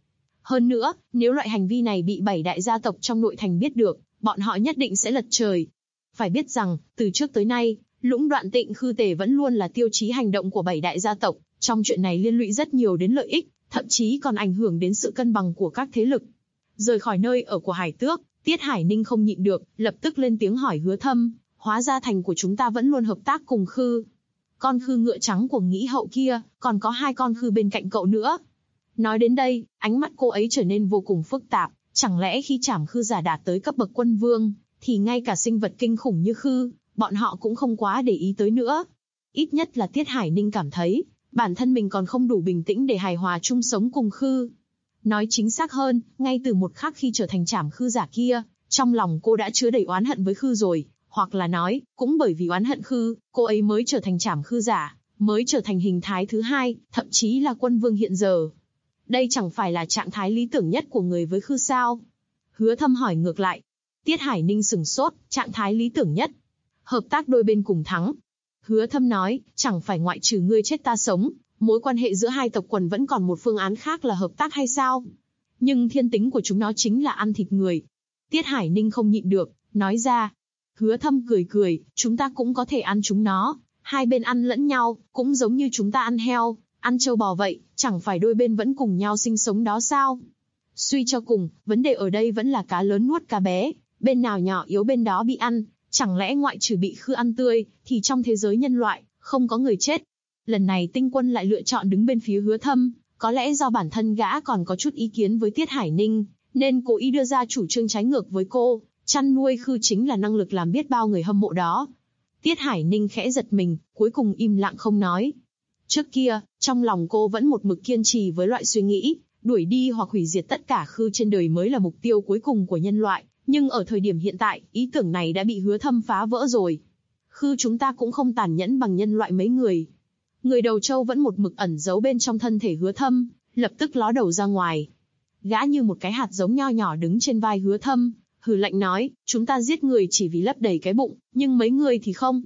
Hơn nữa, nếu loại hành vi này bị 7 đại gia tộc trong nội thành biết được, bọn họ nhất định sẽ lật trời. Phải biết rằng, từ trước tới nay, lũng đoạn Tịnh Khư Tề vẫn luôn là tiêu chí hành động của 7 đại gia tộc, trong chuyện này liên lụy rất nhiều đến lợi ích, thậm chí còn ảnh hưởng đến sự cân bằng của các thế lực. Rời khỏi nơi ở của Hải Tước, Tiết Hải Ninh không nhịn được, lập tức lên tiếng hỏi Hứa Thâm, hóa ra thành của chúng ta vẫn luôn hợp tác cùng Khư. Con Khư ngựa trắng của Nghĩ Hậu kia, còn có 2 con Khư bên cạnh cậu nữa. Nói đến đây, ánh mắt cô ấy trở nên vô cùng phức tạp, chẳng lẽ khi Trảm Khư giả đạt tới cấp bậc quân vương, thì ngay cả sinh vật kinh khủng như Khư, bọn họ cũng không quá để ý tới nữa. Ít nhất là Tiết Hải Ninh cảm thấy, bản thân mình còn không đủ bình tĩnh để hài hòa chung sống cùng Khư. Nói chính xác hơn, ngay từ một khắc khi trở thành Trảm Khư giả kia, trong lòng cô đã chứa đầy oán hận với Khư rồi, hoặc là nói, cũng bởi vì oán hận Khư, cô ấy mới trở thành Trảm Khư giả, mới trở thành hình thái thứ 2, thậm chí là quân vương hiện giờ. Đây chẳng phải là trạng thái lý tưởng nhất của người với Khư sao? Hứa Thâm hỏi ngược lại. Tiết Hải Ninh sừng sốt, trạng thái lý tưởng nhất. Hợp tác đôi bên cùng thắng. Hứa Thâm nói, chẳng phải ngoại trừ ngươi chết ta sống, mối quan hệ giữa hai tộc quần vẫn còn một phương án khác là hợp tác hay sao? Nhưng thiên tính của chúng nó chính là ăn thịt người. Tiết Hải Ninh không nhịn được, nói ra. Hứa Thâm cười cười, chúng ta cũng có thể ăn chúng nó, hai bên ăn lẫn nhau, cũng giống như chúng ta ăn heo, ăn trâu bò vậy, chẳng phải đôi bên vẫn cùng nhau sinh sống đó sao? Suy cho cùng, vấn đề ở đây vẫn là cá lớn nuốt cá bé, bên nào nhỏ yếu bên đó bị ăn, chẳng lẽ ngoại trừ bị Khư ăn tươi, thì trong thế giới nhân loại, không có người chết. Lần này Tinh Quân lại lựa chọn đứng bên phía Hứa Thâm, có lẽ do bản thân gã còn có chút ý kiến với Tiết Hải Ninh, nên cố ý đưa ra chủ trương trái ngược với cô, chăn nuôi Khư chính là năng lực làm biết bao người hâm mộ đó. Tiết Hải Ninh khẽ giật mình, cuối cùng im lặng không nói. Trước kia, trong lòng cô vẫn một mực kiên trì với loại suy nghĩ, đuổi đi hoặc hủy diệt tất cả Khư trên đời mới là mục tiêu cuối cùng của nhân loại, nhưng ở thời điểm hiện tại, ý tưởng này đã bị Hứa Thâm phá vỡ rồi. Khư chúng ta cũng không tàn nhẫn bằng nhân loại mấy người. Người đầu trâu vẫn một mực ẩn giấu bên trong thân thể Hứa Thâm, lập tức ló đầu ra ngoài. Gã như một cái hạt giống nho nhỏ đứng trên vai Hứa Thâm, hừ lạnh nói, chúng ta giết người chỉ vì lấp đầy cái bụng, nhưng mấy người thì không.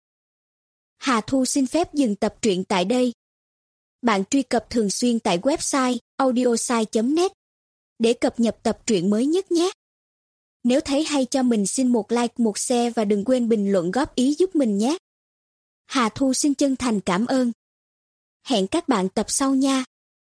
Hà Thu xin phép dừng tập truyện tại đây. Bạn truy cập thường xuyên tại website audiosai.net để cập nhật tập truyện mới nhất nhé. Nếu thấy hay cho mình xin một like, một share và đừng quên bình luận góp ý giúp mình nhé. Hà Thu xin chân thành cảm ơn. Hẹn các bạn tập sau nha.